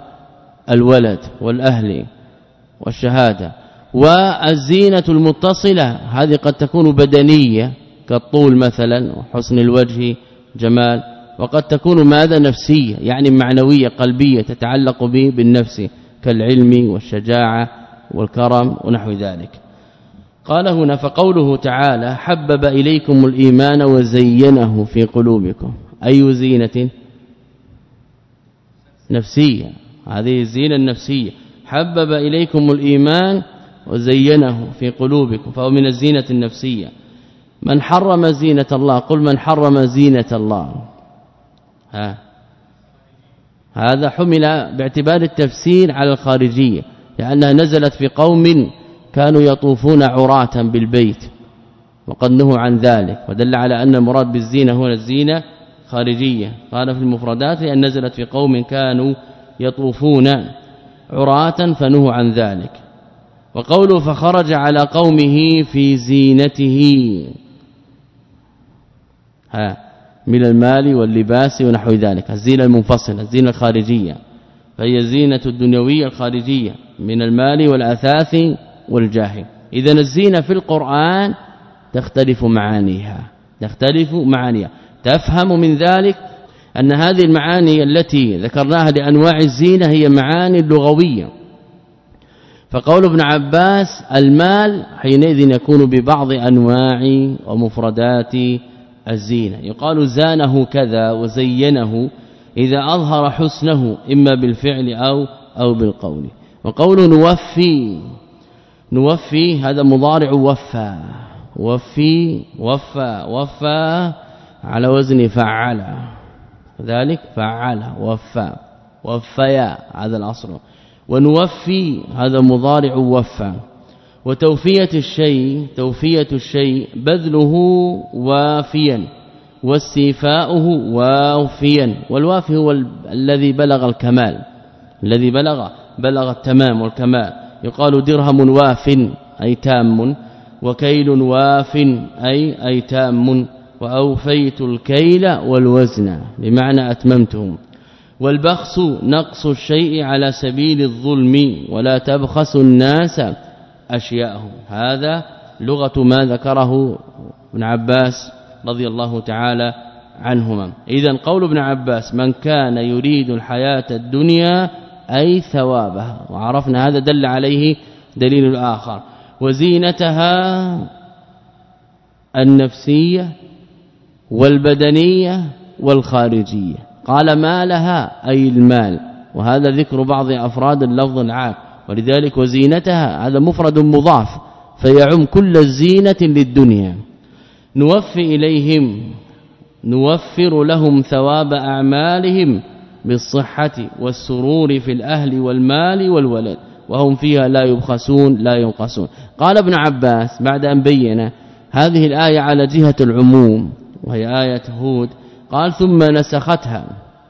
والولد والأهل والشهادة. والزينة المتصلة هذه قد تكون بدنية كالطول مثلا وحسن الوجه جمال وقد تكون ماذا نفسية يعني معنوية قلبية تتعلق به بالنفس كالعلم والشجاعة والكرم ونحو ذلك. قال هنا فقوله تعالى حبب إليكم الإيمان وزينه في قلوبكم أي زينة نفسية هذه الزينة النفسية حبب إليكم الإيمان وزينه في قلوبكم فهو من الزينة النفسية. من حرم زينة الله قل من حرم زينة الله ها هذا حمل باعتبار التفسير على الخارجية لأنها نزلت في قوم كانوا يطوفون عراة بالبيت وقد نهوا عن ذلك ودل على أن المراد بالزينة هنا الزينة خارجية. قال في المفردات لأن نزلت في قوم كانوا يطوفون عراة فنهوا عن ذلك. وقوله فخرج على قومه في زينته ها من المال واللباس ونحو ذلك الزينة المنفصلة الزينة الخارجية فهي الزينة الدنيوية الخارجية من المال والأثاث والجاه. إذن الزينة في القرآن تختلف معانيها تختلف معانيها تفهم من ذلك أن هذه المعاني التي ذكرناها لأنواع الزينة هي معاني لغوية. فقول ابن عباس المال حينئذ يكون ببعض أنواع ومفردات الزينة يقال زانه كذا وزينه إذا أظهر حسنه إما بالفعل أو أو بالقول. وقول نوفي نوفي هذا مضارع وفى وفي وفى وفى على وزن فعل ذلك فعل وفى وفيا هذا الأصل. ونوفي هذا مضارع وفى. وتوفية الشيء توفية الشيء بذله وافيا واستيفاؤه وافيا والوافي هو الذي بلغ الكمال الذي بلغ بلغ التمام والكمال. يقال درهم واف أي تام وكيل واف أي أي تام وأوفيت الكيل والوزن بمعنى أتممتهم. والبخس نقص الشيء على سبيل الظلم ولا تبخس الناس أشياءهم هذا لغة ما ذكره ابن عباس رضي الله تعالى عنهما. إذن قول ابن عباس من كان يريد الحياة الدنيا أي ثوابها وعرفنا هذا دل عليه دليل آخر. وزينتها النفسية والبدنية والخارجية قال مالها أي المال وهذا ذكر بعض أفراد اللفظ العام ولذلك وزينتها هذا مفرد مضاف فيعم كل الزينة للدنيا. نوفي إليهم نوفر لهم ثواب أعمالهم بالصحة والسرور في الأهل والمال والولد وهم فيها لا يبخسون لا ينقصون. قال ابن عباس بعد أن بين هذه الآية على جهة العموم وهي آية هود قال ثم نسختها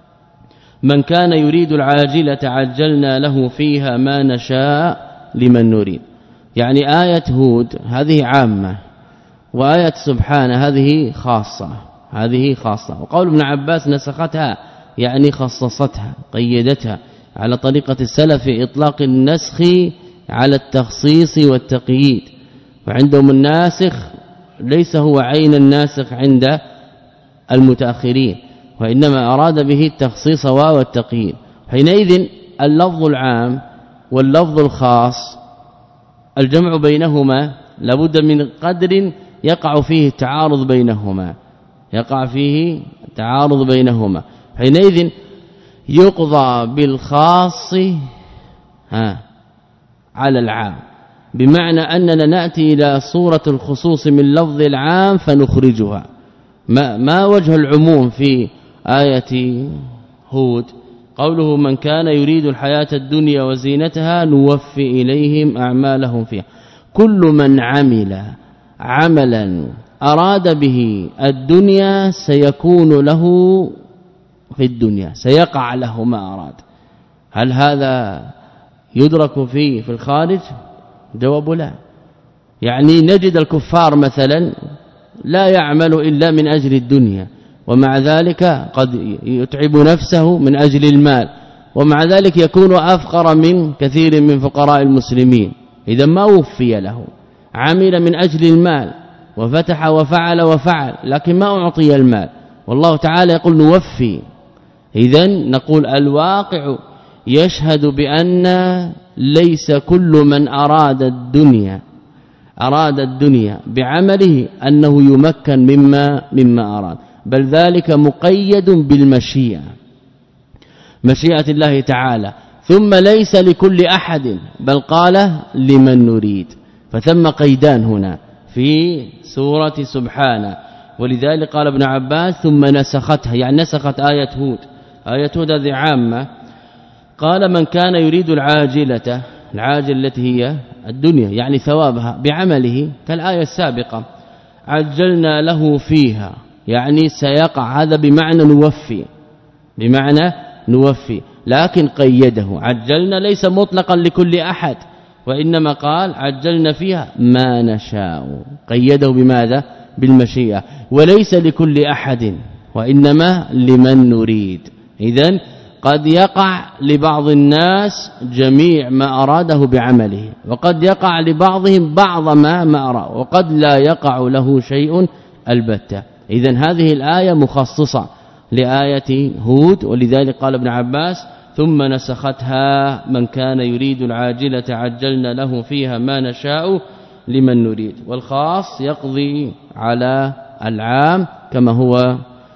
من كان يريد العاجلة عجلنا له فيها ما نشاء لمن نريد. يعني آية هود هذه عامة وآية سبحانه هذه خاصة هذه خاصة. وقول ابن عباس نسختها يعني خصصتها قيدتها على طريقة السلف في إطلاق النسخ على التخصيص والتقييد. وعندهم الناسخ ليس هو عين الناسخ عند المتأخرين وإنما أراد به التخصيص والتقييد. حينئذ اللفظ العام واللفظ الخاص الجمع بينهما لابد من قدر يقع فيه التعارض بينهما يقع فيه تعارض بينهما. حينئذ يقضى بالخاص ها على العام بمعنى أننا نأتي إلى صورة الخصوص من لفظ العام فنخرجها. ما, ما وجه العموم في آية هود؟ قوله من كان يريد الحياة الدنيا وزينتها نوفي إليهم أعمالهم فيها. كل من عمل عملا أراد به الدنيا سيكون له في الدنيا سيقع له ما أراد. هل هذا يدرك فيه في الخارج؟ جواب لا. يعني نجد الكفار مثلا لا يعمل إلا من أجل الدنيا ومع ذلك قد يتعب نفسه من أجل المال ومع ذلك يكون أفقر من كثير من فقراء المسلمين. إذا ما وفي له عمل من أجل المال وفتح وفعل وفعل لكن ما أعطي المال والله تعالى يقول نوفي. إذن نقول الواقع يشهد بأن ليس كل من أراد الدنيا أراد الدنيا بعمله أنه يمكن مما مما أراد، بل ذلك مقيد بالمشيئة، مشيئة الله تعالى. ثم ليس لكل أحد، بل قال لمن نريد، فثم قيدان هنا في سورة سبحانه. ولذلك قال ابن عباس ثم نسختها، يعني نسخت آية هود. آية هود هذه عامة، قال من كان يريد العاجلة، العاجل التي هي الدنيا يعني ثوابها بعمله كالآية السابقة، عجلنا له فيها يعني سيقع، هذا بمعنى نوفي، بمعنى نوفي، لكن قيده. عجلنا ليس مطلقا لكل أحد، وإنما قال عجلنا فيها ما نشاء، قيده بماذا؟ بالمشيئة. وليس لكل أحد وإنما لمن نريد. إذن قد يقع لبعض الناس جميع ما أراده بعمله، وقد يقع لبعضهم بعض ما ما أراد، وقد لا يقع له شيء البتة. إذن هذه الآية مخصصة لآية هود، ولذلك قال ابن عباس ثم نسختها من كان يريد العاجلة عجلنا له فيها ما نشاء لمن نريد. والخاص يقضي على العام كما هو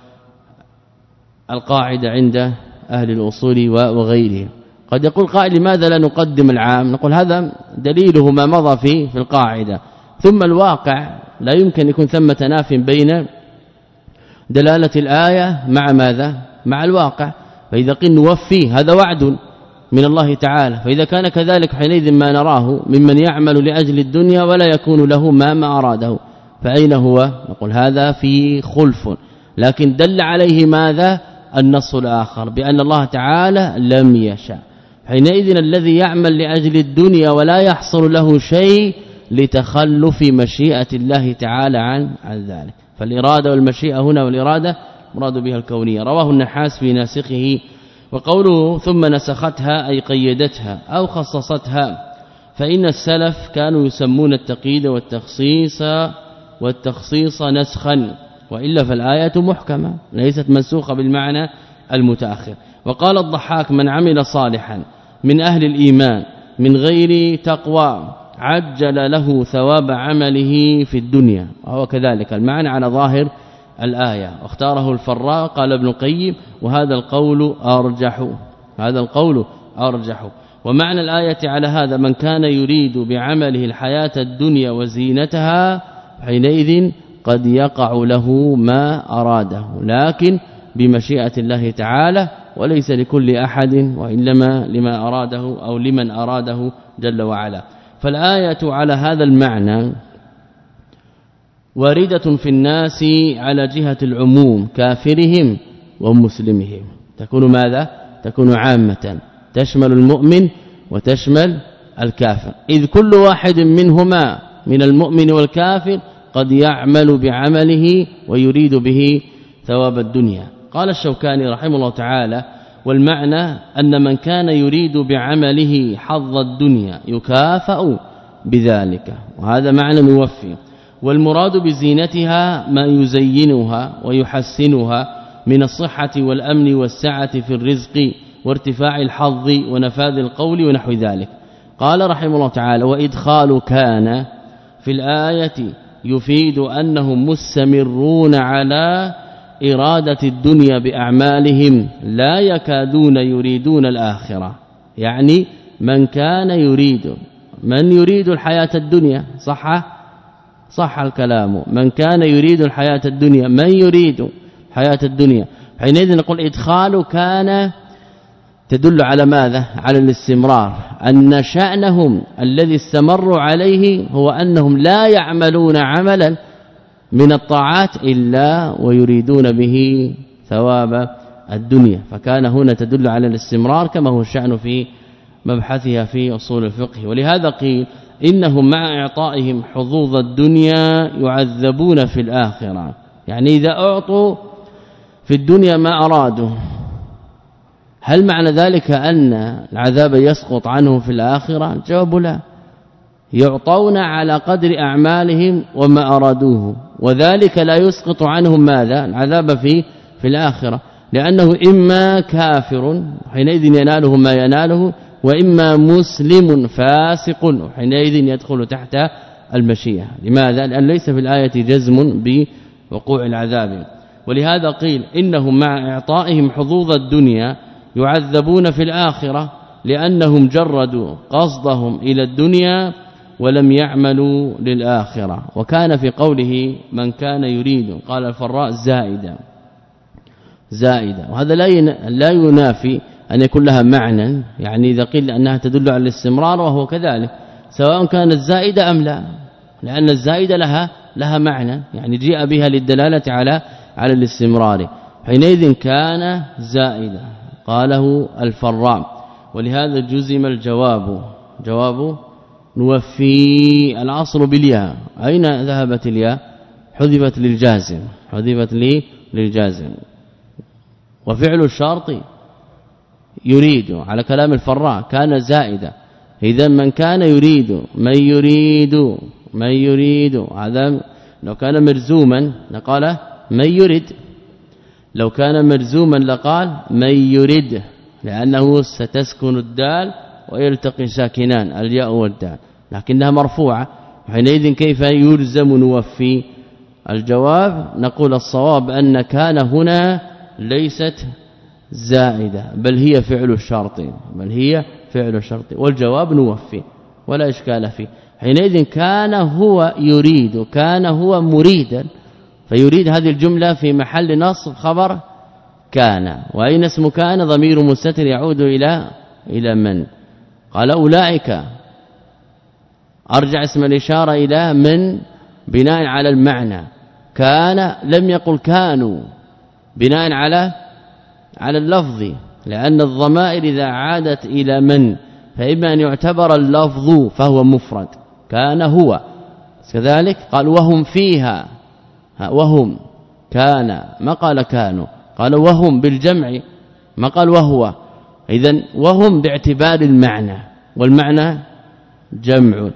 القاعدة عند أهل الأصول وغيرهم. قد يقول قائل لماذا لا نقدم العام؟ نقول هذا دليله ما مضى فيه في القاعدة. ثم الواقع لا يمكن يكون ثم تناف بين دلالة الآية مع ماذا؟ مع الواقع. فإذا قلنا نوفي هذا وعد من الله تعالى، فإذا كان كذلك حينئذ ما نراه ممن يعمل لأجل الدنيا ولا يكون له ما ما أراده، فأين هو؟ نقول هذا في خلف، لكن دل عليه ماذا؟ النص الآخر بأن الله تعالى لم يشاء. حينئذ الذي يعمل لأجل الدنيا ولا يحصل له شيء لتخلف مشيئة الله تعالى عن عن ذلك. فالإرادة والمشيئة هنا، والإرادة مراد بها الكونية. رواه النحاس في ناسخه. وقوله ثم نسختها أي قيدتها أو خصصتها، فإن السلف كانوا يسمون التقييد والتخصيص والتخصيص نسخا، وإلا فالآية محكمة ليست منسوخة بالمعنى المتأخر. وقال الضحاك من عمل صالحا من أهل الإيمان من غير تقوى عجل له ثواب عمله في الدنيا، وهو كذلك المعنى على ظاهر الآية. واختاره الفراء قال ابن القيم وهذا القول أرجح، هذا القول أرجح. ومعنى الآية على هذا من كان يريد بعمله الحياة الدنيا وزينتها حينئذ قد يقع له ما أراده، لكن بمشيئة الله تعالى، وليس لكل أحد وإنما لما أراده أو لمن أراده جل وعلا. فالآية على هذا المعنى واردة في الناس على جهة العموم كافرهم ومسلمهم، تكون ماذا؟ تكون عامة تشمل المؤمن وتشمل الكافر، إذ كل واحد منهما من المؤمن والكافر قد يعمل بعمله ويريد به ثواب الدنيا. قال الشوكاني رحمه الله تعالى والمعنى أن من كان يريد بعمله حظ الدنيا يكافأ بذلك، وهذا معنى نوفي. والمراد بزينتها ما يزينها ويحسنها من الصحة والأمن والسعة في الرزق وارتفاع الحظ ونفاذ القول ونحو ذلك. قال رحمه الله تعالى وإدخال كان في الآية يفيد أنهم مستمرون على إرادة الدنيا بأعمالهم لا يكادون يريدون الآخرة، يعني من كان يريد من يريد الحياة الدنيا، صح صح الكلام، من كان يريد الحياة الدنيا، من يريد حياة الدنيا، حينئذ نقول إدخال كان تدل على ماذا؟ على الاستمرار، أن شأنهم الذي استمروا عليه هو أنهم لا يعملون عملا من الطاعات إلا ويريدون به ثواب الدنيا، فكان هنا تدل على الاستمرار كما هو الشأن في مبحثها في أصول الفقه. ولهذا قيل إنهم مع إعطائهم حظوظ الدنيا يعذبون في الآخرة، يعني إذا أعطوا في الدنيا ما أرادوا، هل معنى ذلك أن العذاب يسقط عنهم في الآخرة؟ الجواب لا، يعطون على قدر أعمالهم وما أرادوه، وذلك لا يسقط عنهم ماذا؟ العذاب في في الآخرة لأنه إما كافر حينئذ يناله ما يناله وإما مسلم فاسق حينئذ يدخل تحت المشيئة. لماذا؟ لأن ليس في الآية جزم بوقوع العذاب، ولهذا قيل إنهم مع إعطائهم حظوظ الدنيا يعذبون في الآخرة لأنهم جردوا قصدهم إلى الدنيا ولم يعملوا للآخرة. وكان في قوله من كان يريد قال الفراء زائدة زائدة، وهذا لا لا ينافي أن يكون لها معنى، يعني إذا قيل أنها تدل على الاستمرار وهو كذلك سواء كانت زائدة أم لا، لأن الزائدة لها لها معنى، يعني جاء بها للدلالة على على الاستمرار. حينئذ كان زائدة قاله الفراء، ولهذا جزم الجواب جواب نوفي العصر بالياء. أين ذهبت الياء؟ حذفت للجازم حذفت لي للجازم. وفعل الشرط يريد على كلام الفراء كان زائدة، اذا من كان يريد من يريد من يريد هذا لو كان مرزوما لقال من يريد، لو كان مرزوما لقال من يريد، لأنه ستسكن الدال ويلتقي ساكنان الياء والدال، لكنها مرفوعة، حينئذ كيف يلزم نوفي؟ الجواب نقول الصواب أن كان هنا ليست زائدة بل هي فعل الشرط بل هي فعل الشرط والجواب نوفي ولا إشكال فيه. حينئذ كان هو يريد كان هو مريدا، فيريد هذه الجملة في محل نصب خبر كان، وأين اسم كان؟ ضمير مستتر يعود إلى إلى من؟ قال أولئك، أرجع اسم الإشارة إلى من بناء على المعنى. كان لم يقل كانوا بناء على على اللفظ، لأن الضمائر إذا عادت إلى من فإما أن يعتبر اللفظ فهو مفرد كان هو، كذلك قال وهم فيها وهم كان ما قال كانوا، قال وهم بالجمع ما قال وهو، إذن وهم باعتبار المعنى والمعنى جمع،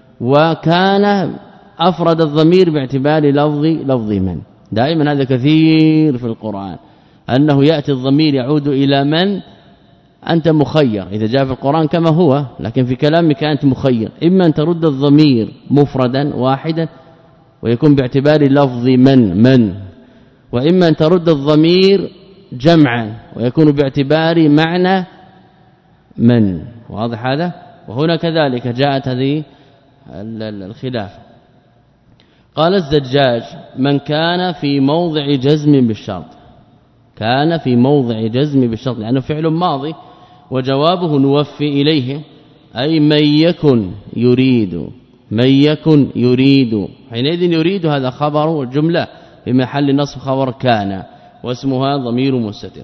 وكان أفرد الضمير باعتبار لفظ لفظ من. دائما هذا كثير في القرآن أنه يأتي الضمير يعود إلى من أنت مخير إذا جاء في القرآن كما هو، لكن في كلامك أنت مخير، إما أن ترد الضمير مفردا واحدا ويكون باعتبار لفظ من من وإما أن ترد الضمير جمعا ويكون باعتبار معنى من. واضح هذا؟ وهنا كذلك جاءت هذه الخلاف. قال الزجاج من كان في موضع جزم بالشرط، كان في موضع جزم بالشرط لأنه فعل ماضي، وجوابه نوفي إليه أي من يكن يريد من يكن يريد، حينئذ يريد هذا خبر والجملة في محل نصب خبر كان واسمها ضمير مستتر.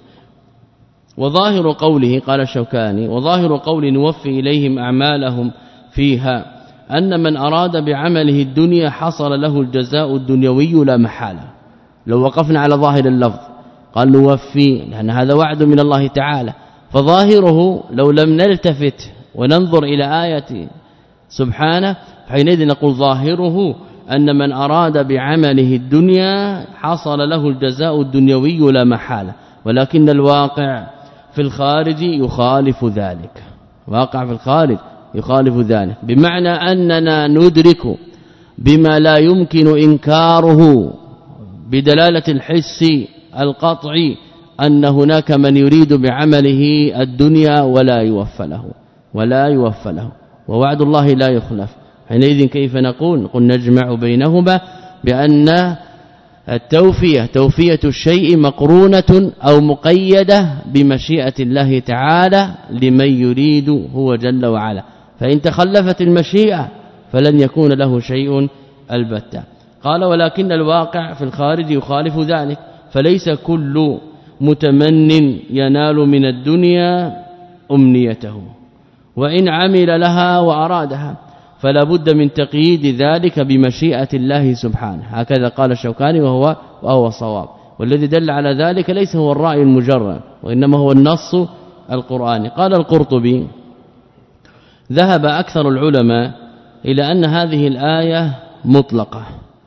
وظاهر قوله قال الشوكاني وظاهر قول نوفي إليهم أعمالهم فيها أن من أراد بعمله الدنيا حصل له الجزاء الدنيوي لا محالة. لو وقفنا على ظاهر اللفظ قال نوفي لأن هذا وعد من الله تعالى، فظاهره لو لم نلتفت وننظر إلى آية سبحانه حينئذ نقول ظاهره أن من أراد بعمله الدنيا حصل له الجزاء الدنيوي لا محالة، ولكن الواقع في الخارج يخالف ذلك، واقع في الخارج يخالف ذلك، بمعنى أننا ندرك بما لا يمكن إنكاره بدلالة الحس القطعي أن هناك من يريد بعمله الدنيا ولا يوفى له ولا يوفى له ووعد الله لا يخلف. حينئذ كيف نقول؟ نقول نجمع بينهما بأن التوفية توفية الشيء مقرونة أو مقيدة بمشيئة الله تعالى لمن يريد هو جل وعلا، فإن تخلفت المشيئة فلن يكون له شيء البتة. قال ولكن الواقع في الخارج يخالف ذلك، فليس كل متمن ينال من الدنيا أمنيته وإن عمل لها وأرادها، فلا بد من تقييد ذلك بمشيئة الله سبحانه، هكذا قال الشوكاني وهو وهو صواب. والذي دل على ذلك ليس هو الرأي المجرد وإنما هو النص القرآني. قال القرطبي ذهب أكثر العلماء إلى أن هذه الآية مطلقة،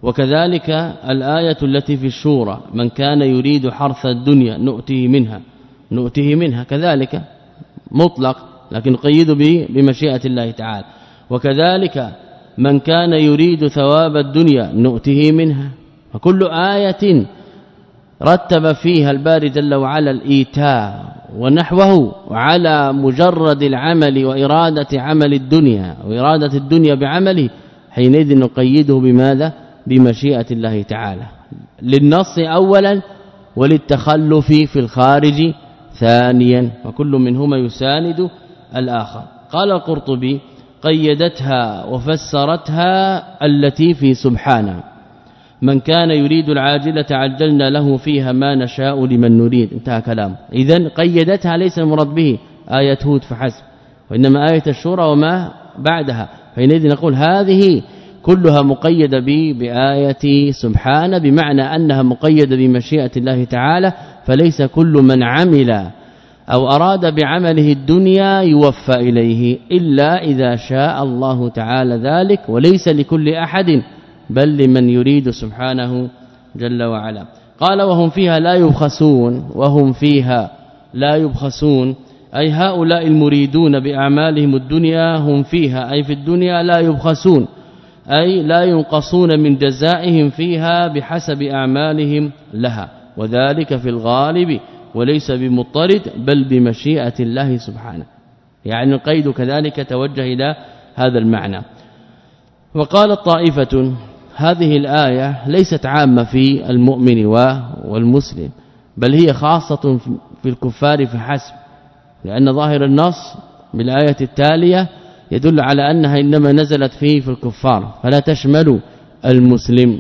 وكذلك الآية التي في الشورى من كان يريد حرث الدنيا نؤتيه منها نؤتيه منها كذلك مطلق لكن نقيد به بمشيئة الله تعالى. وكذلك من كان يريد ثواب الدنيا نؤتيه منها. فكل آية رتب فيها الباري جل وعلا الإيتاء ونحوه على مجرد العمل وإرادة عمل الدنيا وإرادة الدنيا بعمله حينئذ نقيده بماذا بمشيئة الله تعالى للنص أولا وللتخلف في الخارج ثانيا وكل منهما يساند الآخر. قال القرطبي قيدتها وفسرتها التي في سبحانه من كان يريد العاجلة عجلنا له فيها ما نشاء لمن نريد انتهى كلام. إذن قيدتها ليس المراد به آية هود فحسب وإنما آية الشورى وما بعدها. حينئذ نقول هذه كلها مقيدة بآية سبحانه بمعنى أنها مقيدة بمشيئة الله تعالى. فليس كل من عمل أو أراد بعمله الدنيا يوفى إليه إلا إذا شاء الله تعالى ذلك وليس لكل أحد بل لمن يريد سبحانه جل وعلا. قال وهم فيها لا يبخسون وهم فيها لا يبخسون أي هؤلاء المريدون بأعمالهم الدنيا هم فيها أي في الدنيا لا يبخسون أي لا ينقصون من جزائهم فيها بحسب أعمالهم لها وذلك في الغالب وليس بمضطرد بل بمشيئة الله سبحانه. يعني القيد كذلك توجه إلى هذا المعنى. وقال طائفة هذه الآية ليست عامة في المؤمن والمسلم بل هي خاصة في الكفار فحسب لأن ظاهر النص بالآية التالية يدل على أنها إنما نزلت فيه في الكفار فلا تشمل المسلم.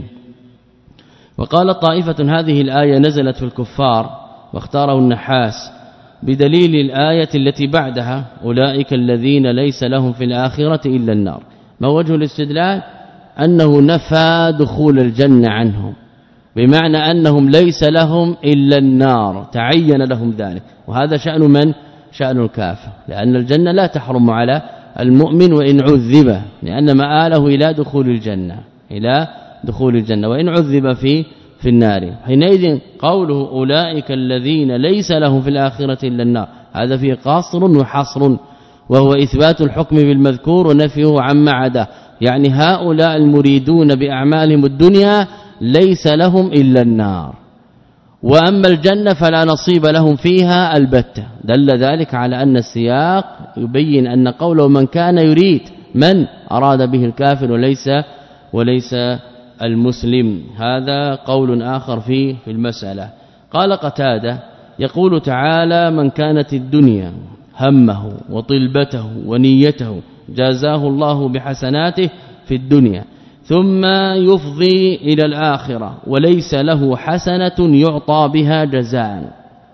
وقال طائفة هذه الآية نزلت في الكفار واختاره النحاس بدليل الآية التي بعدها أولئك الذين ليس لهم في الآخرة إلا النار. ما وجه الاستدلال أنه نفى دخول الجنة عنهم بمعنى أنهم ليس لهم إلا النار تعين لهم ذلك. وهذا شأن من شأن الكافر لأن الجنة لا تحرم على المؤمن وإن عذب لأن مآله إلى دخول الجنة إلى دخول الجنة وإن عذب في في النار. حينئذ قوله أولئك الذين ليس لهم في الآخرة إلا النار هذا فيه قاصر وحصر وهو إثبات الحكم بالمذكور ونفيه عما عداه. يعني هؤلاء المريدون بأعمالهم الدنيا ليس لهم إلا النار وأما الجنة فلا نصيب لهم فيها البتة. دل ذلك على أن السياق يبين أن قوله من كان يريد من أراد به الكافر وليس وليس المسلم. هذا قول آخر في في المسألة. قال قتادة يقول تعالى من كانت الدنيا همه وطلبته ونيته جازاه الله بحسناته في الدنيا ثم يفضي إلى الآخرة وليس له حسنة يعطى بها جزاء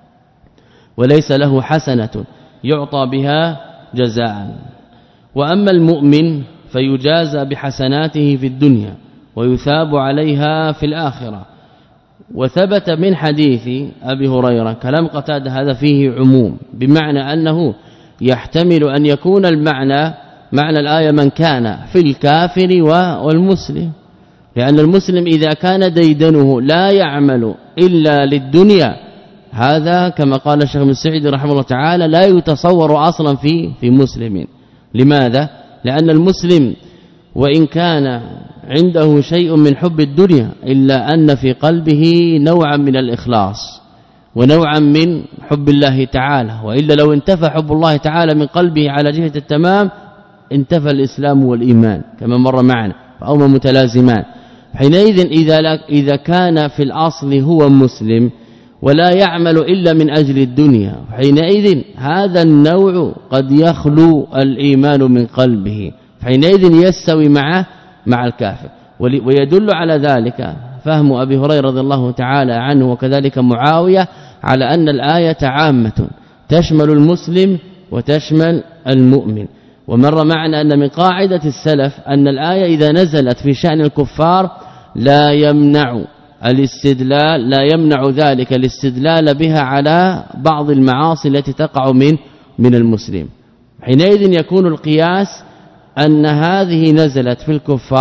وليس له حسنة يعطى بها جزاء. وأما المؤمن فيجازى بحسناته في الدنيا ويثاب عليها في الآخرة. وثبت من حديث أبي هريرة كلام قتادة هذا فيه عموم بمعنى أنه يحتمل أن يكون المعنى معنى الآية من كان في الكافر والمسلم لأن المسلم إذا كان ديدنه لا يعمل إلا للدنيا هذا كما قال الشيخ ابن سعيد رحمه الله تعالى لا يتصور أصلا في في مسلم. لماذا؟ لأن المسلم وإن كان عنده شيء من حب الدنيا إلا أن في قلبه نوعا من الإخلاص ونوعا من حب الله تعالى وإلا لو انتفى حب الله تعالى من قلبه على جهة التمام انتفى الإسلام والإيمان كما مر معنا فهما متلازمان. حينئذ إذا إذا كان في الأصل هو مسلم ولا يعمل إلا من أجل الدنيا حينئذ هذا النوع قد يخلو الإيمان من قلبه حينئذ يستوي معه مع الكافر. ويدل على ذلك فهم أبي هريرة رضي الله تعالى عنه وكذلك معاوية على أن الآية عامة تشمل المسلم وتشمل المؤمن. ومر معنا أن من قاعدة السلف أن الآية إذا نزلت في شأن الكفار لا يمنع الاستدلال لا يمنع ذلك الاستدلال بها على بعض المعاصي التي تقع من من المسلم. حينئذ يكون القياس أن هذه نزلت في الكفار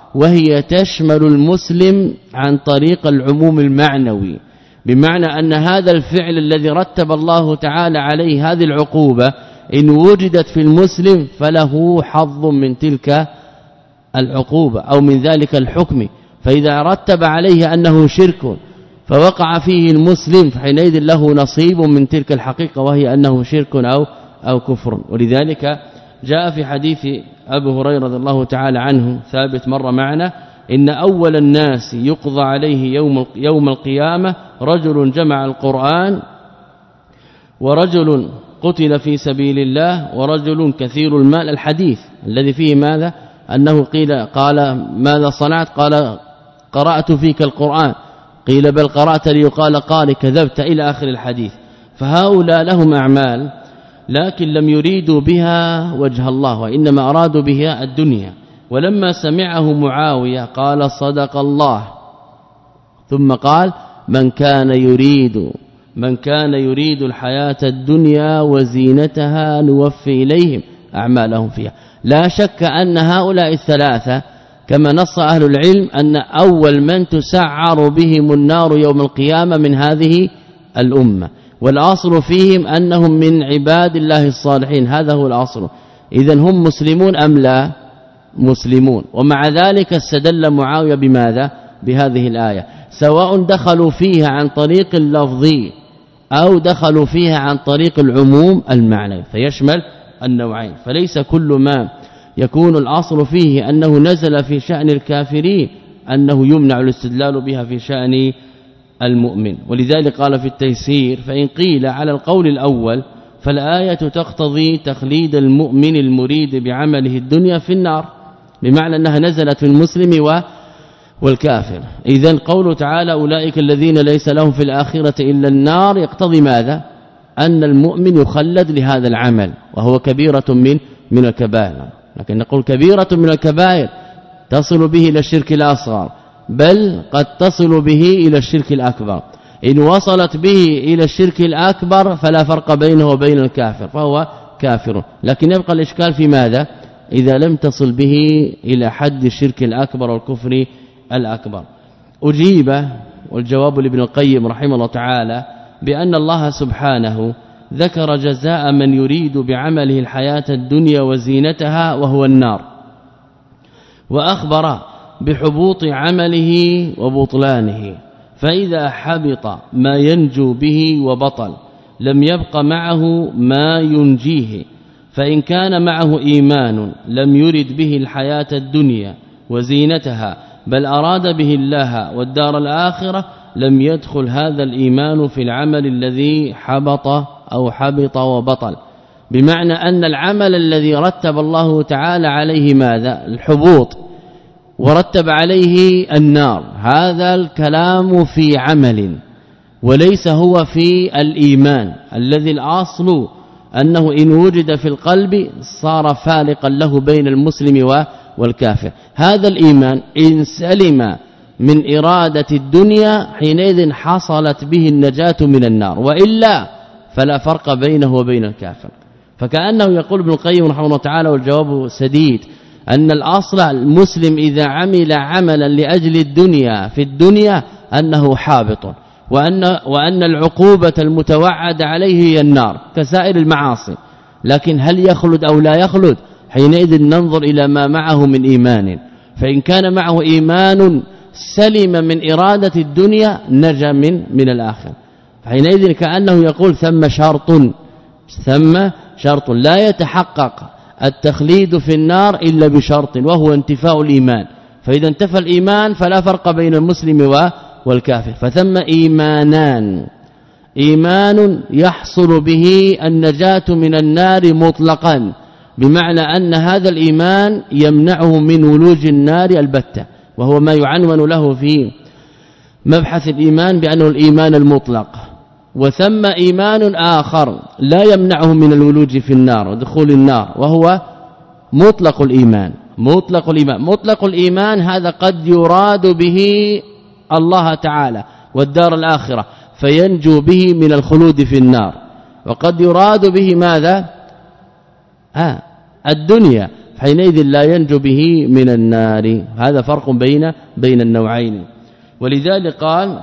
وهي تشمل المسلم عن طريق العموم المعنوي، بمعنى أن هذا الفعل الذي رتب الله تعالى عليه هذه العقوبة إن وجدت في المسلم فله حظ من تلك العقوبة أو من ذلك الحكم. فإذا رتب عليه أنه شرك فوقع فيه المسلم فحينئذ له نصيب من تلك الحقيقة وهي أنه شرك أو أو كفر. ولذلك جاء في حديث أبي هريرة رضي الله تعالى عنه ثابت مر معنا إن أول الناس يقضى عليه يوم يوم القيامة رجل جمع القرآن ورجل قتل في سبيل الله ورجل كثير المال، الحديث الذي فيه ماذا؟ أنه قيل قال ماذا صنعت؟ قال قرأت فيك القرآن، قيل بل قرأت لي قال قال كذبت إلى آخر الحديث. فهؤلاء لهم أعمال لكن لم يريدوا بها وجه الله وإنما أرادوا بها الدنيا. ولما سمعه معاوية قال صدق الله، ثم قال من كان يريد من كان يريد الحياة الدنيا وزينتها نوفي إليهم أعمالهم فيها. لا شك أن هؤلاء الثلاثة كما نص أهل العلم أن أول من تسعر بهم النار يوم القيامة من هذه الأمة، والأصل فيهم أنهم من عباد الله الصالحين، هذا هو الأصل. إذن هم مسلمون أم لا؟ مسلمون. ومع ذلك استدل معاوية بماذا؟ بهذه الآية، سواء دخلوا فيها عن طريق اللفظ أو دخلوا فيها عن طريق العموم المعنوي، فيشمل النوعين. فليس كل ما يكون الأصل فيه أنه نزل في شأن الكافرين أنه يمنع الاستدلال بها في شأن المؤمن. ولذلك قال في التيسير فإن قيل على القول الأول فالآية تقتضي تخليد المؤمن المريد بعمله الدنيا في النار، بمعنى أنها نزلت في المسلم والكافر. إذن قوله تعالى أولئك الذين ليس لهم في الآخرة إلا النار يقتضي ماذا؟ أن المؤمن يخلد لهذا العمل وهو كبيرة من من الكبائر. لكن نقول كبيرة من الكبائر تصل به إلى الشرك الأصغر، بل قد تصل به إلى الشرك الأكبر. إن وصلت به إلى الشرك الأكبر فلا فرق بينه وبين الكافر فهو كافر. لكن يبقى الإشكال في ماذا؟ إذا لم تصل به إلى حد الشرك الأكبر والكفر الأكبر. أجيب والجواب لابن القيم رحمه الله تعالى بأن الله سبحانه ذكر جزاء من يريد بعمله الحياة الدنيا وزينتها وهو النار، وأخبر بحبوط عمله وبطلانه. فإذا حبط ما ينجو به وبطل لم يبق معه ما ينجيه، فإن كان معه إيمان لم يرد به الحياة الدنيا وزينتها بل أراد به الله والدار الآخرة لم يدخل هذا الإيمان في العمل الذي حبط أو حبط وبطل. بمعنى أن العمل الذي رتب الله تعالى عليه ماذا؟ الحبوط، ورتب عليه النار، هذا الكلام في عمل وليس هو في الإيمان الذي الأصل أنه إن وجد في القلب صار فارقا له بين المسلم والكافر. هذا الإيمان إن سلم من إرادة الدنيا حينئذ حصلت به النجاة من النار، وإلا فلا فرق بينه وبين الكافر. فكأنه يقول ابن القيم رحمه الله تعالى والجواب سديد أن الأصل المسلم إذا عمل عملا لأجل الدنيا في الدنيا أنه حابط، وأن, وأن العقوبة المتوعد عليه هي النار كسائر المعاصي. لكن هل يخلد أو لا يخلد؟ حينئذ ننظر إلى ما معه من إيمان، فإن كان معه إيمان سلم من إرادة الدنيا نجا من من الآخر. حينئذ كأنه يقول ثم شرط ثم شرط لا يتحقق التخليد في النار إلا بشرط وهو انتفاء الإيمان. فإذا انتفى الإيمان فلا فرق بين المسلم والكافر، فثم إيمانان: إيمان يحصل به النجاة من النار مطلقا، بمعنى أن هذا الإيمان يمنعه من ولوج النار البتة، وهو ما يعنون له في مبحث الإيمان بأنه الإيمان المطلق. وثم إيمان آخر لا يمنعه من الولوج في النار ودخول النار، وهو مطلق الإيمان. مطلق الإيمان مطلق الإيمان هذا قد يراد به الله تعالى والدار الآخرة فينجو به من الخلود في النار، وقد يراد به ماذا؟ آه الدنيا حينئذ لا ينجو به من النار. هذا فرق بين بين النوعين. ولذلك قال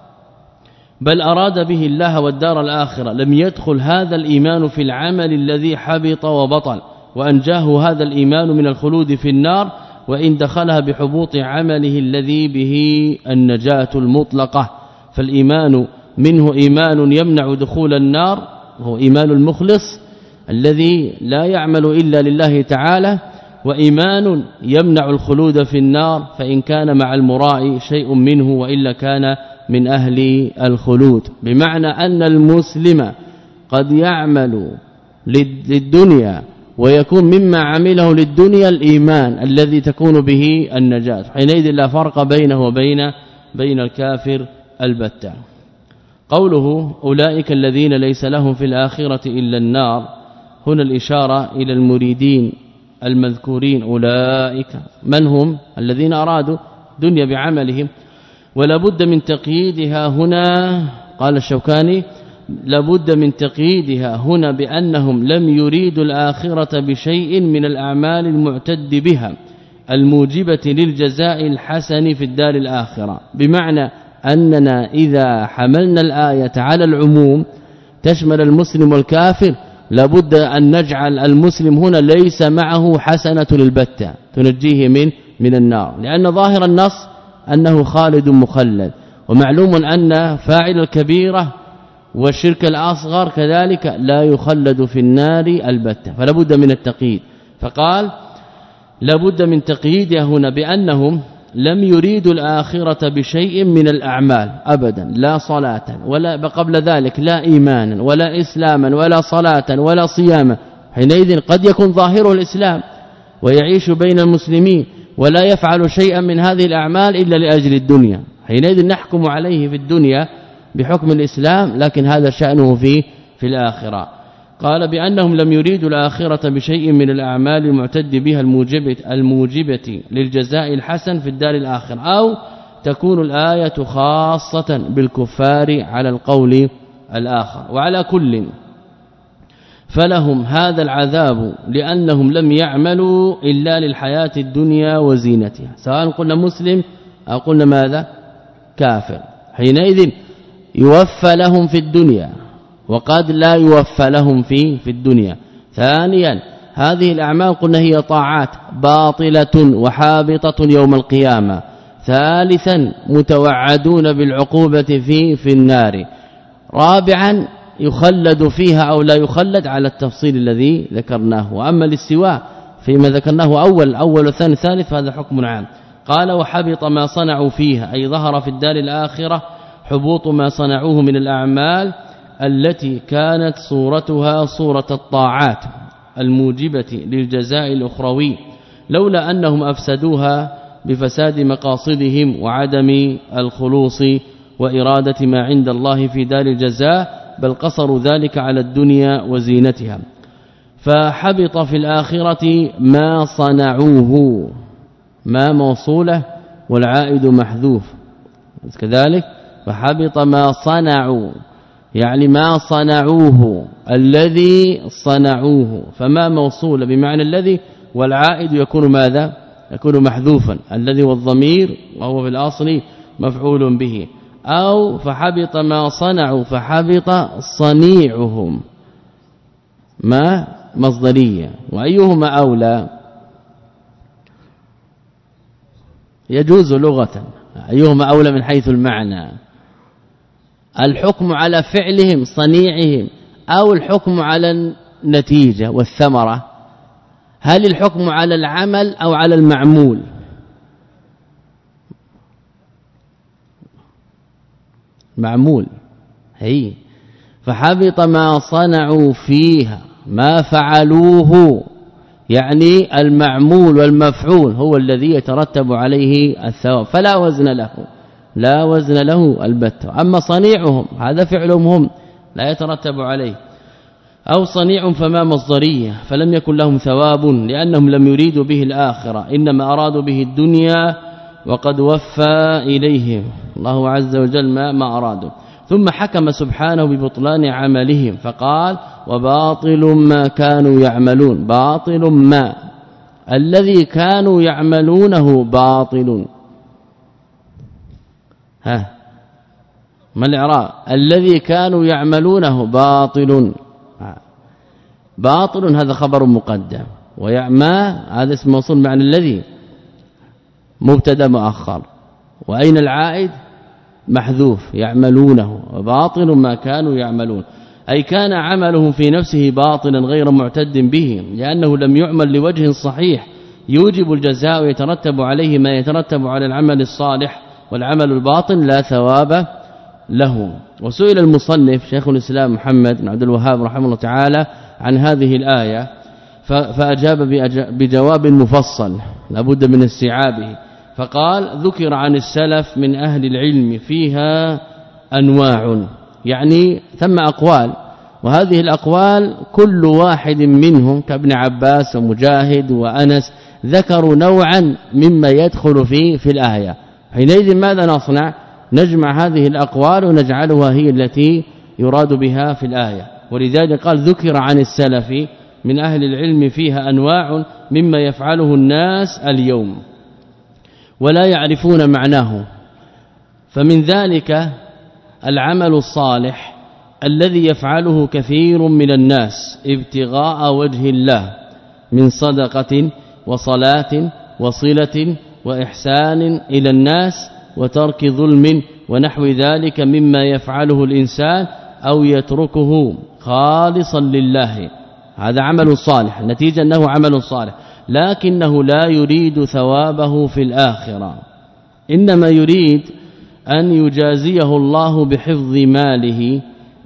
بل أراد به الله والدار الآخرة لم يدخل هذا الإيمان في العمل الذي حبط وبطل وأنجاه هذا الإيمان من الخلود في النار وإن دخلها بحبوط عمله الذي به النجاة المطلقة. فالإيمان منه إيمان يمنع دخول النار وهو إيمان المخلص الذي لا يعمل إلا لله تعالى، وإيمان يمنع الخلود في النار فإن كان مع المراء شيء منه وإلا كان من أهل الخلود. بمعنى أن المسلم قد يعمل للدنيا ويكون مما عمله للدنيا الإيمان الذي تكون به النجاة، حينئذ لا فرق بينه وبين بين الكافر البتة. قوله أولئك الذين ليس لهم في الآخرة إلا النار، هنا الإشارة إلى المريدين المذكورين. أولئك من هم؟ الذين أرادوا دنيا بعملهم. ولا بد من تقييدها هنا، قال الشوكاني لابد من تقييدها هنا بأنهم لم يريدوا الآخرة بشيء من الأعمال المعتد بها الموجبة للجزاء الحسن في الدار الآخرة. بمعنى أننا إذا حملنا الآية على العموم تشمل المسلم والكافر لابد أن نجعل المسلم هنا ليس معه حسنة للبتة تنجيه من من النار، لأن ظاهر النص أنه خالد مخلد، ومعلوم أن فاعل الكبيرة والشرك الأصغر كذلك لا يخلد في النار البتة، فلا بد من التقييد. فقال لا بد من تقييدها هنا بأنهم لم يريدوا الآخرة بشيء من الأعمال أبدا، لا صلاة ولا قبل ذلك لا إيمانا ولا إسلاما ولا صلاة ولا صياما. حينئذ قد يكون ظاهره الإسلام ويعيش بين المسلمين ولا يفعل شيئا من هذه الأعمال إلا لأجل الدنيا، حينئذ نحكم عليه في الدنيا بحكم الإسلام، لكن هذا شأنه في في الآخرة. قال بأنهم لم يريدوا الآخرة بشيء من الأعمال المعتد بها الموجبة الموجبة للجزاء الحسن في الدار الآخرة، أو تكون الآية خاصة بالكفار على القول الآخر. وعلى كل فلهم هذا العذاب لأنهم لم يعملوا إلا للحياة الدنيا وزينتها، سواء قلنا مسلم أو قلنا ماذا كافر. حينئذ يوفى لهم في الدنيا وقد لا يوفى لهم في في الدنيا. ثانيا هذه الأعمال قلنا هي طاعات باطلة وحابطة يوم القيامة. ثالثا متوعدون بالعقوبة في في النار. رابعا يخلد فيها أو لا يخلد على التفصيل الذي ذكرناه. وأما الاستواء فيما ذكرناه أول أول وثاني ثالث فهذا حكم عام. قال وحبط ما صنعوا فيها، أي ظهر في الدار الآخرة حبوط ما صنعوه من الأعمال التي كانت صورتها صورة الطاعات الموجبة للجزاء الأخروي، لولا أنهم أفسدوها بفساد مقاصدهم وعدم الخلوص وإرادة ما عند الله في دار الجزاء، بل قصروا ذلك على الدنيا وزينتها. فحبط في الآخرة ما صنعوه، ما موصولة والعائد محذوف كذلك. فحبط ما صنعوا يعني ما صنعوه الذي صنعوه، فما موصول بمعنى الذي، والعائد يكون ماذا يكون محذوفا، الذي والضمير وهو في الأصل مفعول به. أو فحبط ما صنعوا فحبط صنيعهم، ما مصدرية، وأيهما أولى يجوز لغة، أيهما أولى من حيث المعنى؟ الحكم على فعلهم صنيعهم أو الحكم على النتيجة والثمرة؟ هل الحكم على العمل أو على المعمول؟ معمول. هي فحبط ما صنعوا فيها ما فعلوه، يعني المعمول والمفعول هو الذي يترتب عليه الثواب، فلا وزن له لا وزن له البتة. أما صنيعهم هذا فعلهم هم لا يترتب عليه. أو صنيع فما مصدرية، فلم يكن لهم ثواب لأنهم لم يريدوا به الآخرة، إنما أرادوا به الدنيا وقد وفى إليهم الله عز وجل ما, ما أرادوا. ثم حكم سبحانه ببطلان عملهم فقال وباطل ما كانوا يعملون. باطل ما الذي كانوا يعملونه باطل. ها ما الإعراب؟ الذي كانوا يعملونه باطل. باطل هذا خبر مقدم، ويعمى هذا اسم موصول معنى الذي مبتدا مؤخر، وأين العائد؟ محذوف، يعملونه، وباطل ما كانوا يعملون، أي كان عمله في نفسه باطلا غير معتد به، لأنه لم يعمل لوجه صحيح يوجب الجزاء ويترتب عليه ما يترتب على العمل الصالح، والعمل الباطل لا ثواب له. وسئل المصنف شيخ الإسلام محمد بن عبد الوهاب رحمه الله تعالى عن هذه الآية فأجاب بجواب مفصل لابد من استيعابه، فقال: ذكر عن السلف من أهل العلم فيها أنواع، يعني ثم أقوال، وهذه الأقوال كل واحد منهم كابن عباس ومجاهد وأنس ذكروا نوعا مما يدخل في في الآية. حينئذ ماذا نصنع؟ نجمع هذه الأقوال ونجعلها هي التي يراد بها في الآية. ولذلك قال: ذكر عن السلف من أهل العلم فيها أنواع مما يفعله الناس اليوم ولا يعرفون معناه، فمن ذلك العمل الصالح الذي يفعله كثير من الناس ابتغاء وجه الله من صدقة وصلاة وصلة وإحسان إلى الناس وترك ظلم ونحو ذلك مما يفعله الإنسان أو يتركه خالصا لله. هذا عمل صالح، نتيجة أنه عمل صالح، لكنه لا يريد ثوابه في الآخرة، إنما يريد أن يجازيه الله بحفظ ماله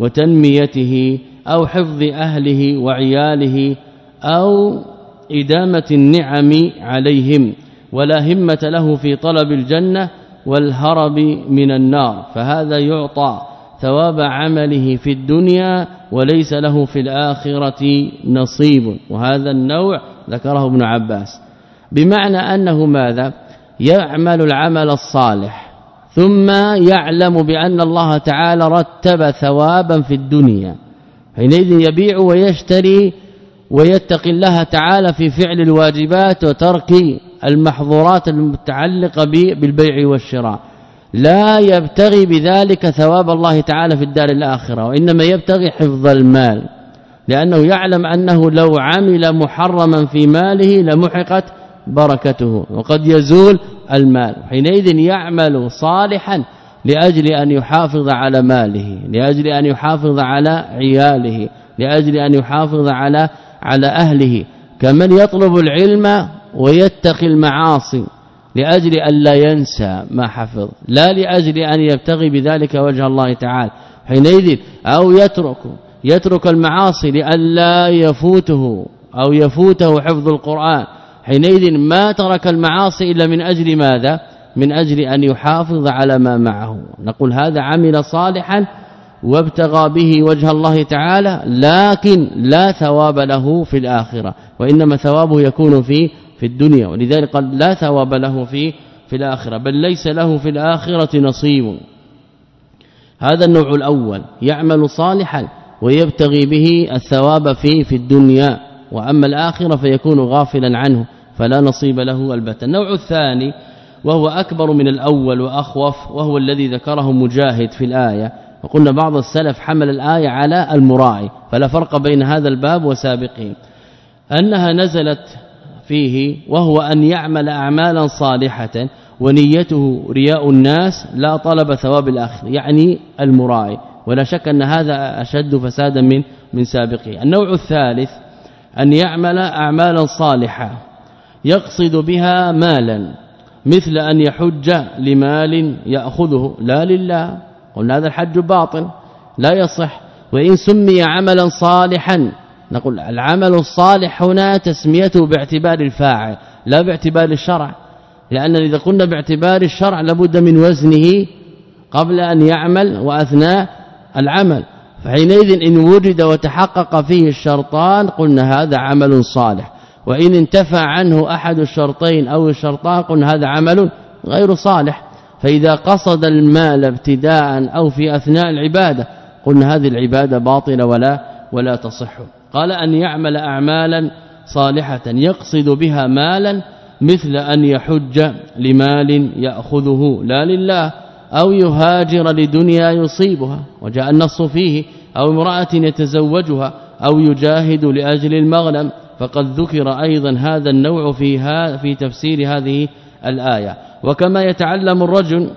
وتنميته أو حفظ أهله وعياله أو إدامة النعم عليهم، ولا همة له في طلب الجنة والهرب من النار، فهذا يعطى ثواب عمله في الدنيا وليس له في الآخرة نصيب. وهذا النوع ذكره ابن عباس، بمعنى أنه ماذا؟ يعمل العمل الصالح ثم يعلم بأن الله تعالى رتب ثوابا في الدنيا، حينئذ يبيع ويشتري ويتقي الله تعالى في فعل الواجبات وترك المحظورات المتعلقة بالبيع والشراء، لا يبتغي بذلك ثواب الله تعالى في الدار الآخرة، وإنما يبتغي حفظ المال، لأنه يعلم أنه لو عمل محرما في ماله لمحقت بركته وقد يزول المال. حينئذ يعمل صالحا لأجل أن يحافظ على ماله، لأجل أن يحافظ على عياله، لأجل أن يحافظ على على أهله، كمن يطلب العلم ويتقي المعاصي لأجل أن لا ينسى ما حفظ، لا لأجل أن يبتغي بذلك وجه الله تعالى. حينئذ أو يترك يترك المعاصي لئلا يفوته أو يفوته حفظ القرآن، حينئذ ما ترك المعاصي إلا من أجل ماذا؟ من أجل أن يحافظ على ما معه. نقول هذا عمل صالحا وابتغى به وجه الله تعالى، لكن لا ثواب له في الآخرة، وإنما ثوابه يكون في في الدنيا، ولذلك قال لا ثواب له في في الآخرة، بل ليس له في الآخرة نصيب. هذا النوع الأول، يعمل صالحا ويبتغي به الثواب في في الدنيا، وأما الآخرة فيكون غافلا عنه فلا نصيب له البتة. النوع الثاني وهو أكبر من الأول وأخوف، وهو الذي ذكره مجاهد في الآية، وقلنا بعض السلف حمل الآية على المراعي، فلا فرق بين هذا الباب وسابقين، أنها نزلت فيه وهو أن يعمل أعمالا صالحة ونيته رياء الناس لا طلب ثواب الآخر، يعني المراعي، ولا شك أن هذا أشد فسادا من من سابقه. النوع الثالث أن يعمل أعمالا صالحة يقصد بها مالا، مثل أن يحج لمال يأخذه لا لله، قلنا هذا الحج باطل لا يصح، وإن سمي عملا صالحا نقول العمل الصالح هنا تسميته باعتبار الفاعل لا باعتبار الشرع، لأن إذا قلنا باعتبار الشرع لابد من وزنه قبل أن يعمل وأثناء العمل، فحينئذ إن وجد وتحقق فيه الشرطان قلنا هذا عمل صالح، وإن انتفى عنه أحد الشرطين أو الشرطان قلنا هذا عمل غير صالح. فإذا قصد المال ابتداء أو في أثناء العبادة قلنا هذه العبادة باطلة ولا ولا تصح. قال أن يعمل أعمالا صالحة يقصد بها مالا مثل أن يحج لمال يأخذه لا لله أو يهاجر لدنيا يصيبها وجاء النص فيه أو امرأة يتزوجها أو يجاهد لأجل المغنم فقد ذكر أيضا هذا النوع فيها في تفسير هذه الآية. وكما يتعلم الرجل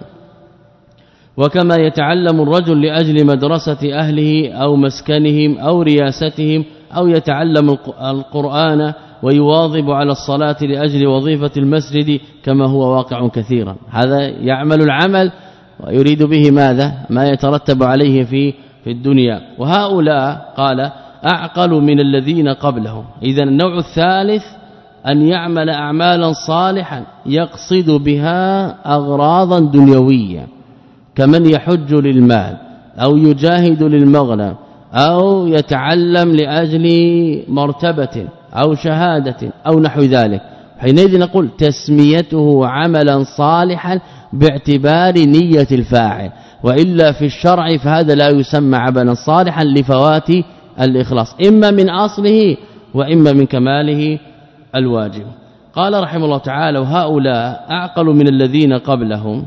وكما يتعلم الرجل لأجل مدرسة أهله أو مسكنهم أو رياستهم أو يتعلم القرآن ويواظب على الصلاة لأجل وظيفة المسجد كما هو واقع كثيرا. هذا يعمل العمل ويريد به ماذا؟ ما يترتب عليه في في الدنيا. وهؤلاء قال أعقل من الذين قبلهم. إذا النوع الثالث أن يعمل أعمالا صالحا يقصد بها أغراضا دنيوية كمن يحج للمال أو يجاهد للمغنم أو يتعلم لأجل مرتبة أو شهادة أو نحو ذلك. حينئذ نقول تسميته عملا صالحا باعتبار نية الفاعل، وإلا في الشرع فهذا لا يسمى عملا صالحا لفوات الإخلاص إما من أصله وإما من كماله الواجب. قال رحمه الله تعالى وهؤلاء أعقل من الذين قبلهم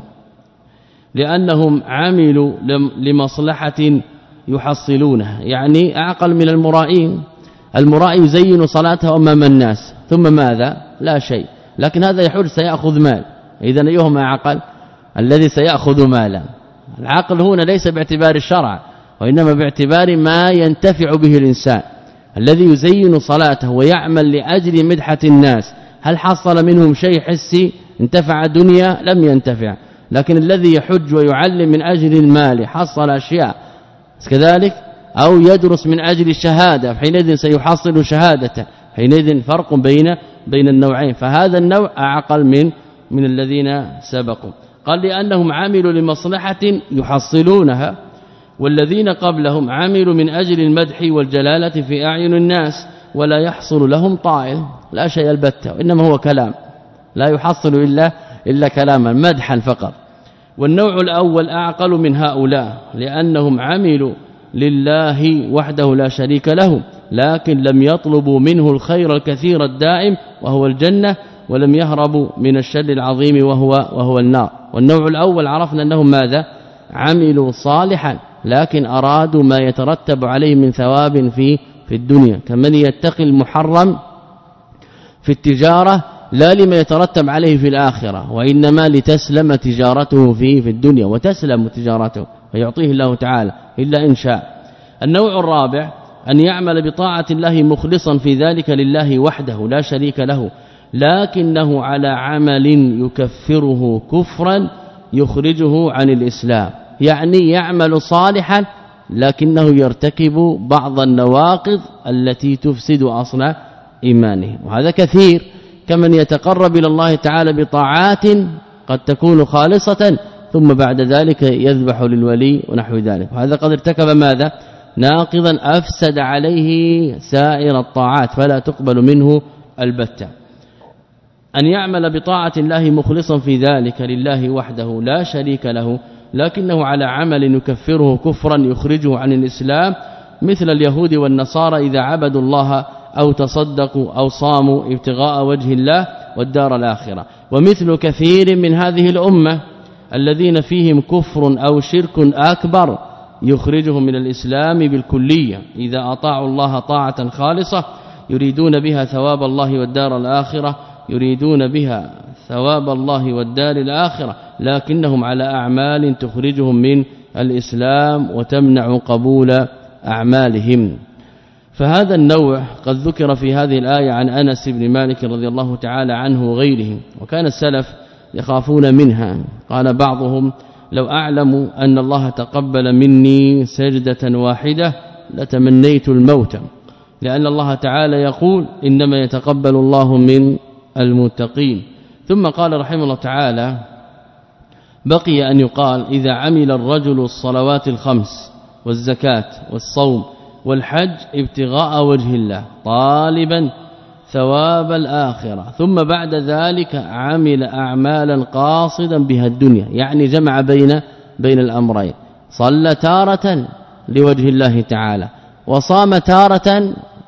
لأنهم عملوا لمصلحة يحصلونها، يعني أعقل من المرائين. المرائي يزين صلاته أمام الناس ثم ماذا؟ لا شيء، لكن هذا يحج سيأخذ مال. إذن أيهما أعقل؟ الذي سيأخذ مالا. العقل هنا ليس باعتبار الشرع وإنما باعتبار ما ينتفع به الإنسان. الذي يزين صلاته ويعمل لأجل مدحة الناس هل حصل منهم شيء حسي؟ انتفع دنيا؟ لم ينتفع. لكن الذي يحج ويعلم من أجل المال حصل أشياء كذلك، أو يدرس من أجل الشهادة حينئذ سيحصل شهادة. حينئذ فرق بين بين النوعين، فهذا النوع أعقل من من الذين سبقوا. قال لأنهم عملوا لمصلحة يحصلونها، والذين قبلهم عملوا من أجل المدح والجلالة في أعين الناس ولا يحصل لهم طائل، لا شيء البتة، وإنما هو كلام لا يحصل إلا إلا كلاما مدحا فقط. والنوع الأول أعقل من هؤلاء لأنهم عملوا لله وحده لا شريك له، لكن لم يطلبوا منه الخير الكثير الدائم وهو الجنة، ولم يهربوا من الشر العظيم وهو وهو النار. والنوع الأول عرفنا أنهم ماذا؟ عملوا صالحا لكن أرادوا ما يترتب عليه من ثواب في في الدنيا، كمن يتقي المحرم في التجارة لا لما يترتب عليه في الآخرة، وإنما لتسلم تجارته في في الدنيا وتسلم تجارته فيعطيه الله تعالى إلا إن شاء. النوع الرابع أن يعمل بطاعة الله مخلصا في ذلك لله وحده لا شريك له، لكنه على عمل يكفره كفرا يخرجه عن الإسلام، يعني يعمل صالحا لكنه يرتكب بعض النواقض التي تفسد أصل إيمانه. وهذا كثير، كمن يتقرب إلى الله تعالى بطاعات قد تكون خالصة ثم بعد ذلك يذبح للولي ونحو ذلك، وهذا قد ارتكب ماذا؟ ناقضا أفسد عليه سائر الطاعات فلا تقبل منه البتة. أن يعمل بطاعة الله مخلصا في ذلك لله وحده لا شريك له، لكنه على عمل يكفره كفرا يخرجه عن الإسلام، مثل اليهود والنصارى إذا عبدوا الله أو تصدقوا أو صاموا ابتغاء وجه الله والدار الآخرة. ومثل كثير من هذه الأمة الذين فيهم كفر أو شرك أكبر يخرجهم من الإسلام بالكلية، إذا أطاعوا الله طاعة خالصة يريدون بها ثواب الله والدار الآخرة يريدون بها ثواب الله والدار الآخرة، لكنهم على أعمال تخرجهم من الإسلام وتمنع قبول أعمالهم. فهذا النوع قد ذكر في هذه الآية عن أنس بن مالك رضي الله تعالى عنه وغيره، وكان السلف يخافون منها. قال بعضهم لو أعلم أن الله تقبل مني سجدة واحدة لتمنيت الموت، لأن الله تعالى يقول إنما يتقبل الله من المتقين. ثم قال رحمه الله تعالى بقي أن يقال إذا عمل الرجل الصلوات الخمس والزكاة والصوم والحج ابتغاء وجه الله طالبا ثواب الآخرة، ثم بعد ذلك عمل أعمالا قاصدا بها الدنيا، يعني جمع بين بين الأمرين، صلى تارة لوجه الله تعالى وصام تارة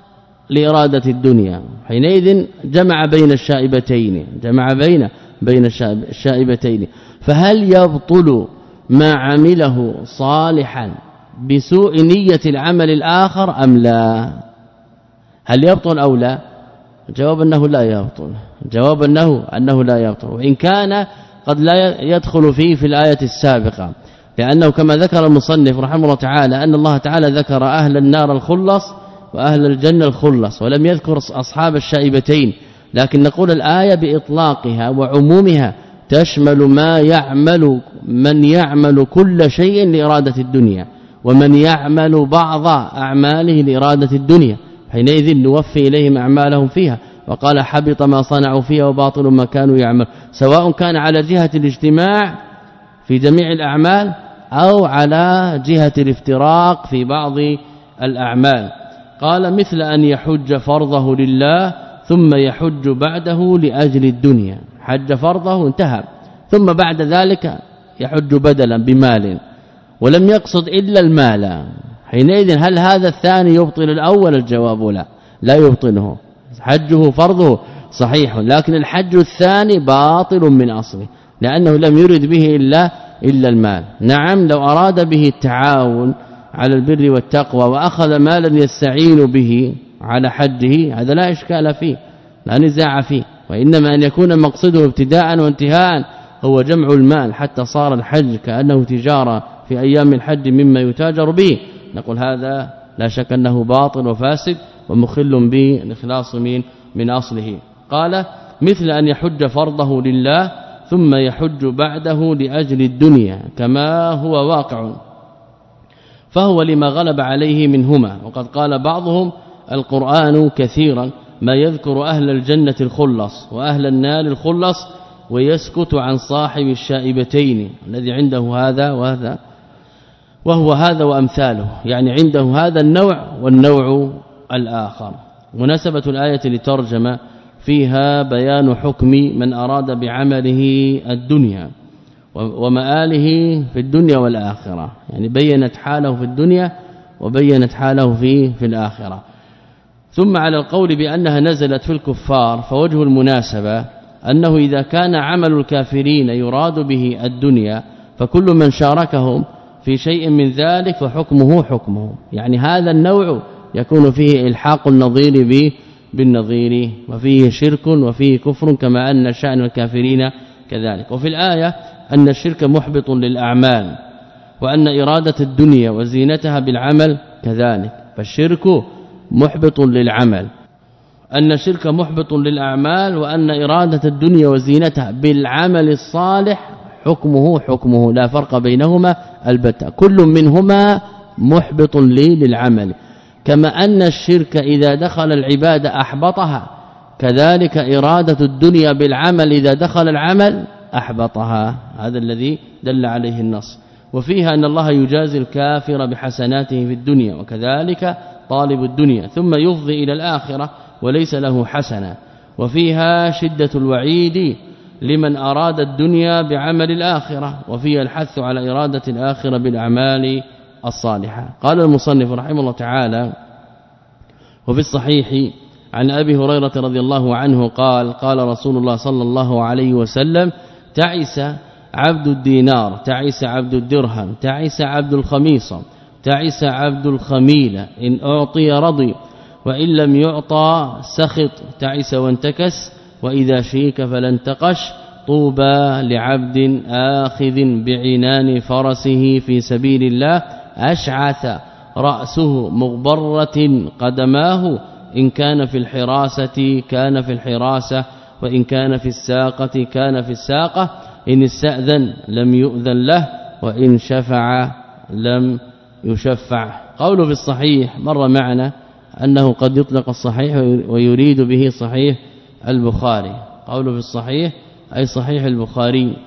لإرادة الدنيا حينئذ جمع بين الشائبتين جمع بين بين الشائبتين فهل يبطل ما عمله صالحا بسوء نية العمل الآخر أم لا؟ هل يبطل أو لا؟ جواب أنه لا يبطل جواب أنه أنه لا يبطل وإن كان قد لا يدخل فيه في الآية السابقة لأنه كما ذكر المصنف رحمه الله تعالى أن الله تعالى ذكر أهل النار الخلص وأهل الجنة الخلص ولم يذكر أصحاب الشائبتين لكن نقول الآية بإطلاقها وعمومها تشمل ما يعمل من يعمل كل شيء لإرادة الدنيا ومن يعمل بعض أعماله لإرادة الدنيا حينئذ نوفي إليهم أعمالهم فيها وقال حبط ما صنعوا فيها وباطل ما كانوا يعمل سواء كان على جهة الاجتماع في جميع الأعمال أو على جهة الافتراق في بعض الأعمال قال مثل أن يحج فرضه لله ثم يحج بعده لأجل الدنيا حج فرضه انتهى ثم بعد ذلك يحج بدلا بمال ولم يقصد إلا المال حينئذ هل هذا الثاني يبطل الأول؟ الجواب لا لا يبطله حجه فرضه صحيح لكن الحج الثاني باطل من أصله لأنه لم يرد به إلا إلا المال نعم لو أراد به التعاون على البر والتقوى وأخذ مالا يستعين به على حجه هذا لا إشكال فيه لا نزاع فيه وإنما أن يكون مقصده ابتداء وانتهاء هو جمع المال حتى صار الحج كأنه تجارة في أيام الحج مما يتاجر به نقول هذا لا شك أنه باطل وفاسد ومخل بالإخلاص من من أصله قال مثل أن يحج فرضه لله ثم يحج بعده لأجل الدنيا كما هو واقع فهو لما غلب عليه منهما وقد قال بعضهم القرآن كثيرا ما يذكر أهل الجنة الخلص وأهل النار الخلص ويسكت عن صاحب الشائبتين الذي عنده هذا وهذا وهو هذا وأمثاله يعني عنده هذا النوع والنوع الآخر مناسبة الآية لترجمة فيها بيان حكم من أراد بعمله الدنيا ومآله في الدنيا والآخرة يعني بينت حاله في الدنيا وبينت حاله في في الآخرة ثم على القول بأنها نزلت في الكفار فوجه المناسبة أنه إذا كان عمل الكافرين يراد به الدنيا فكل من شاركهم في شيء من ذلك فحكمه حكمه يعني هذا النوع يكون فيه الحاق النظير به بالنظير وفيه شرك وفيه كفر كما أن شأن الكافرين كذلك وفي الآية أن الشرك محبط للأعمال وأن إرادة الدنيا وزينتها بالعمل كذلك فالشرك محبط للعمل أن الشرك محبط للأعمال وأن إرادة الدنيا وزينتها بالعمل الصالح حكمه حكمه لا فرق بينهما البتة كل منهما محبط للعمل كما أن الشرك إذا دخل العبادة أحبطها كذلك إرادة الدنيا بالعمل إذا دخل العمل أحبطها هذا الذي دل عليه النص وفيها أن الله يجازي الكافر بحسناته في الدنيا وكذلك طالب الدنيا ثم يفضي إلى الآخرة وليس له حسنة وفيها شدة الوعيد لمن أراد الدنيا بعمل الآخرة وفيها الحث على إرادة الآخرة بالأعمال الصالحة قال المصنف رحمه الله تعالى وفي الصحيح عن أبي هريرة رضي الله عنه قال قال رسول الله صلى الله عليه وسلم تعس عبد الدينار تعس عبد الدرهم تعس عبد الخميصة تعس عبد الخميلة إن أعطي رضي وإن لم يعطى سخط تعس وانتكس وإذا شيك فلن تقش طوبى لعبد آخذ بعنان فرسه في سبيل الله أشعث رأسه مغبرة قدماه إن كان في الحراسة كان في الحراسة وإن كان في الساقة كان في الساقة إن استأذن لم يؤذن له وإن شفع لم يشفع قوله في الصحيح مر معنا أنه قد يطلق الصحيح ويريد به صحيح البخاري قوله في الصحيح أي صحيح البخاري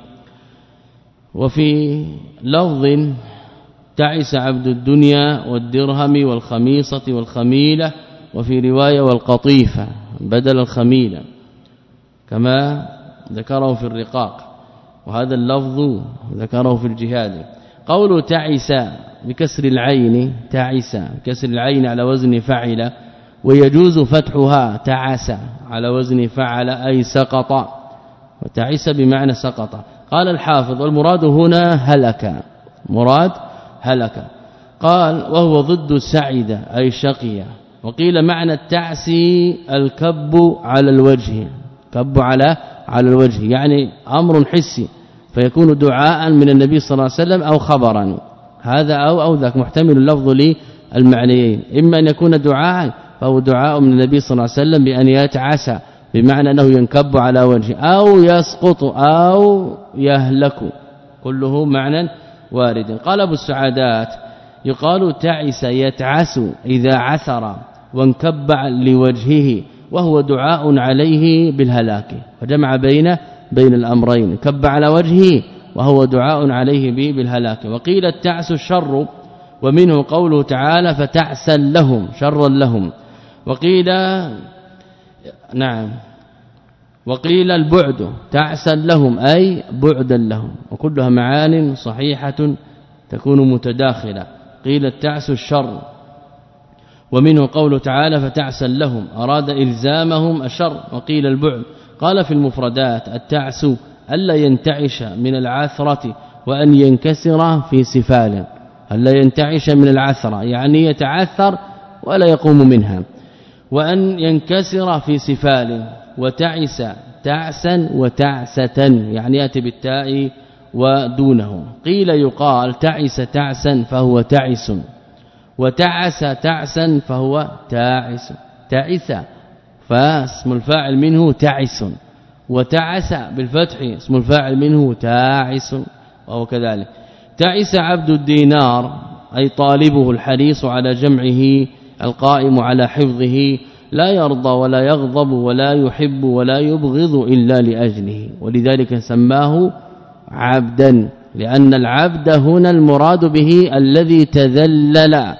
وفي لفظ تعس عبد الدنيا والدرهم والخميصة والخميلة وفي رواية والقطيفة بدل الخميلة كما ذكره في الرقاق وهذا اللفظ ذكره في الجهاد قوله تعس بكسر العين تعس بكسر العين على وزن فعل ويجوز فتحها تعس على وزن فعل أي سقط، وتعس بمعنى سقط. قال الحافظ والمراد هنا هلك، مراد هلك. قال وهو ضد سعد أي شقي. وقيل معنى التعس الكب على الوجه، كب على على الوجه يعني أمر حسي، فيكون دعاء من النبي صلى الله عليه وسلم أو خبرا، هذا أو أو ذاك محتمل اللفظ للمعنيين، إما أن يكون دعاء فهو دعاء من النبي صلى الله عليه وسلم بأن يتعسى بمعنى أنه ينكب على وجهه أو يسقط أو يهلك، كله معنى وارد. قال ابو السعادات يقال تعس يتعس إذا عثر وانكب لوجهه، وهو دعاء عليه بالهلاك، فجمع بين بين الأمرين، كب على وجهه وهو دعاء عليه بالهلاك. وقيل التعس الشر، ومنه قوله تعالى فتعسا لهم شرا لهم. وقيل نعم وقيل البعد تعسا لهم أي بعدا لهم، وكلها معان صحيحة تكون متداخلة. قيل التعس الشر، ومنه قوله تعالى فتعسا لهم أراد إلزامهم الشر. وقيل البعد. قال في المفردات التعس ألا ينتعش من العثرة وأن ينكسر في سفال، ألا ينتعش من العثرة يعني يتعثر ولا يقوم منها، وأن ينكسر في سفال. وتعس تعسا وتعسة يعني ياتي بالتاء ودونه. قيل يقال تعس تعسا فهو تعس، وتعس تعسا فهو تاعس. تعس فاسم الفاعل منه تعس، وتعس بالفتح اسم الفاعل منه تاعس، وهو كذلك. تعس عبد الدينار أي طالبه الحريص على جمعه القائم على حفظه، لا يرضى ولا يغضب ولا يحب ولا يبغض إلا لأجله، ولذلك سماه عبدا، لأن العبد هنا المراد به الذي تذلل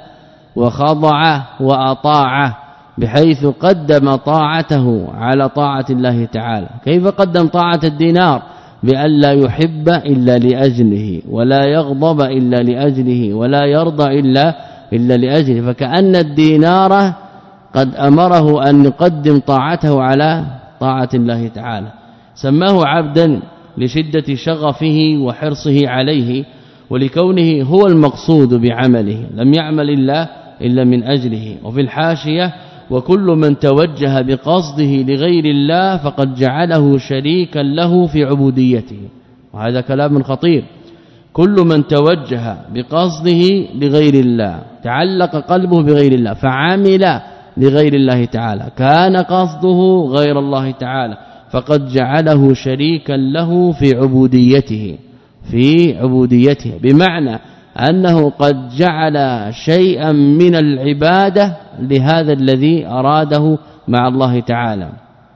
وخضع وأطاع، بحيث قدم طاعته على طاعة الله تعالى. كيف قدم طاعة الدينار؟ بأن لا يحب إلا لأجله، ولا يغضب إلا لأجله، ولا يرضى إلا إلا لأجله، فكأن الدينار قد أمره أن يقدم طاعته على طاعة الله تعالى. سماه عبدا لشدة شغفه وحرصه عليه، ولكونه هو المقصود بعمله، لم يعمل إلا إلا من أجله. وفي الحاشية وكل من توجه بقصده لغير الله فقد جعله شريكا له في عبوديته، وهذا كلام خطير. كل من توجه بقصده لغير الله، تعلق قلبه بغير الله فعمل لغير الله تعالى، كان قصده غير الله تعالى، فقد جعله شريكا له في عبوديته في عبوديته بمعنى أنه قد جعل شيئا من العبادة لهذا الذي أراده مع الله تعالى.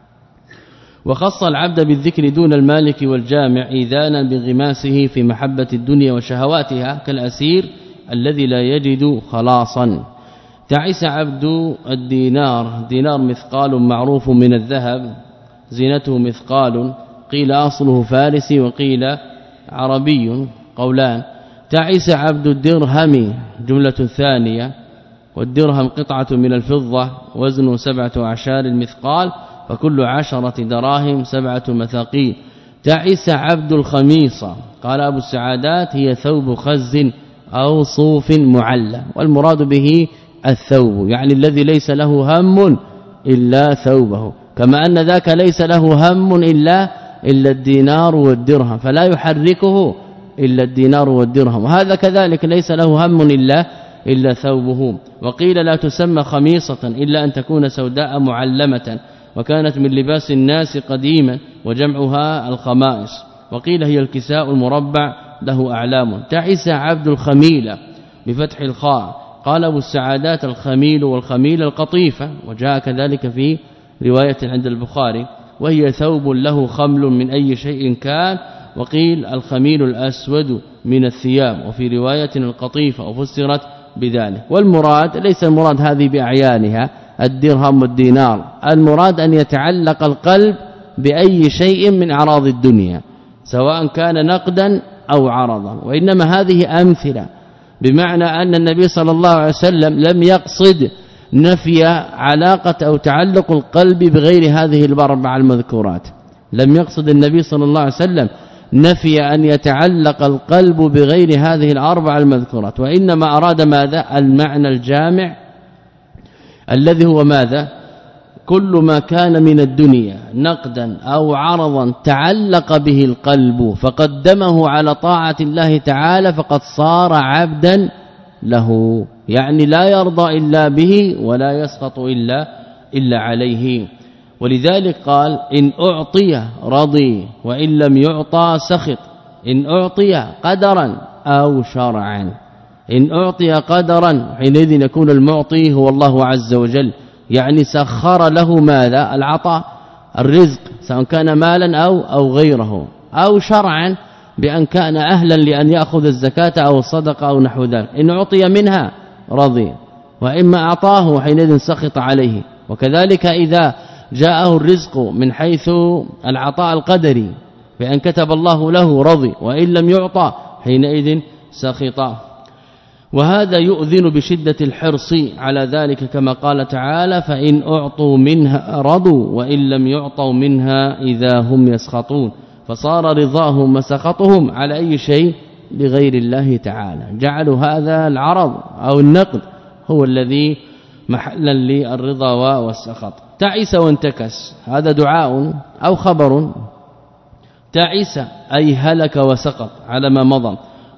وخص العبد بالذكر دون المالك والجامع إذانا بانغماسه في محبة الدنيا وشهواتها، كالأسير الذي لا يجد خلاصا. تعس عبد الدينار، دينار مثقال معروف من الذهب، زينته مثقال، قيل أصله فارسي وقيل عربي، قولان. تعس عبد الدرهم جملة ثانية، والدرهم قطعة من الفضة وزنه سبعة أعشار المثقال، فكل عشرة دراهم سبعة مثاقيل. تعس عبد الخميصة، قال أبو السعادات هي ثوب خز أو صوف معلى، والمراد به الثوب يعني الذي ليس له هم إلا ثوبه، كما أن ذاك ليس له هم إلا إلا الدينار والدرهم، فلا يحركه إلا الدينار والدرهم، وهذا كذلك ليس له هم إلا إلا ثوبه. وقيل لا تسمى خميصة إلا أن تكون سوداء معلمة، وكانت من لباس الناس قديما وجمعها الخمائص. وقيل هي الكساء المربع له أعلام. تعس عبد الخميلة بفتح الخاء، قال ابو السعادات الخميل والخميل القطيفة، وجاء كذلك في رواية عند البخاري، وهي ثوب له خمل من أي شيء كان. وقيل الخميل الأسود من الثياب، وفي رواية القطيفة، وفسرت بذلك. والمراد ليس المراد هذه بأعيانها الدرهم والدينار، المراد أن يتعلق القلب بأي شيء من أعراض الدنيا سواء كان نقدا أو عرضا. وإنما هذه أمثلة، بمعنى أن النبي صلى الله عليه وسلم لم يقصد نفي علاقة أو تعلق القلب بغير هذه الأربع المذكورات. لم يقصد النبي صلى الله عليه وسلم نفي أن يتعلق القلب بغير هذه الأربع المذكورات، وإنما أراد ماذا؟ المعنى الجامع الذي هو ماذا؟ كل ما كان من الدنيا نقدا أو عرضا تعلق به القلب فقدمه على طاعة الله تعالى فقد صار عبدا له، يعني لا يرضى إلا به ولا يسخط إلا إلا عليه. ولذلك قال إن أعطي رضي وإن لم يعطى سخط، إن أعطي قدرا أو شرعا. إن أعطي قدرا حينئذ يكون المعطي هو الله عز وجل، يعني سخر له ماذا؟ العطاء الرزق سواء كان مالا أو أو غيره، أو شرعا بأن كان أهلا لأن يأخذ الزكاة أو الصدقة أو نحو ذلك. إن أعطي منها رضي وإما أعطاه حينئذ سخط عليه. وكذلك إذا جاءه الرزق من حيث العطاء القدري بأن كتب الله له رضي وإن لم يعطى حينئذ سخط. وهذا يؤذن بشدة الحرص على ذلك كما قال تعالى فإن أعطوا منها رضوا وإن لم يعطوا منها إذا هم يسخطون. فصار رضاهم وسخطهم على أي شيء؟ لغير الله تعالى. جعلوا هذا العرض أو النقد هو الذي محلا للرضا والسخط. تعس وانتكس هذا دعاء أو خبر. تعس أي هلك وسقط على ما مضى،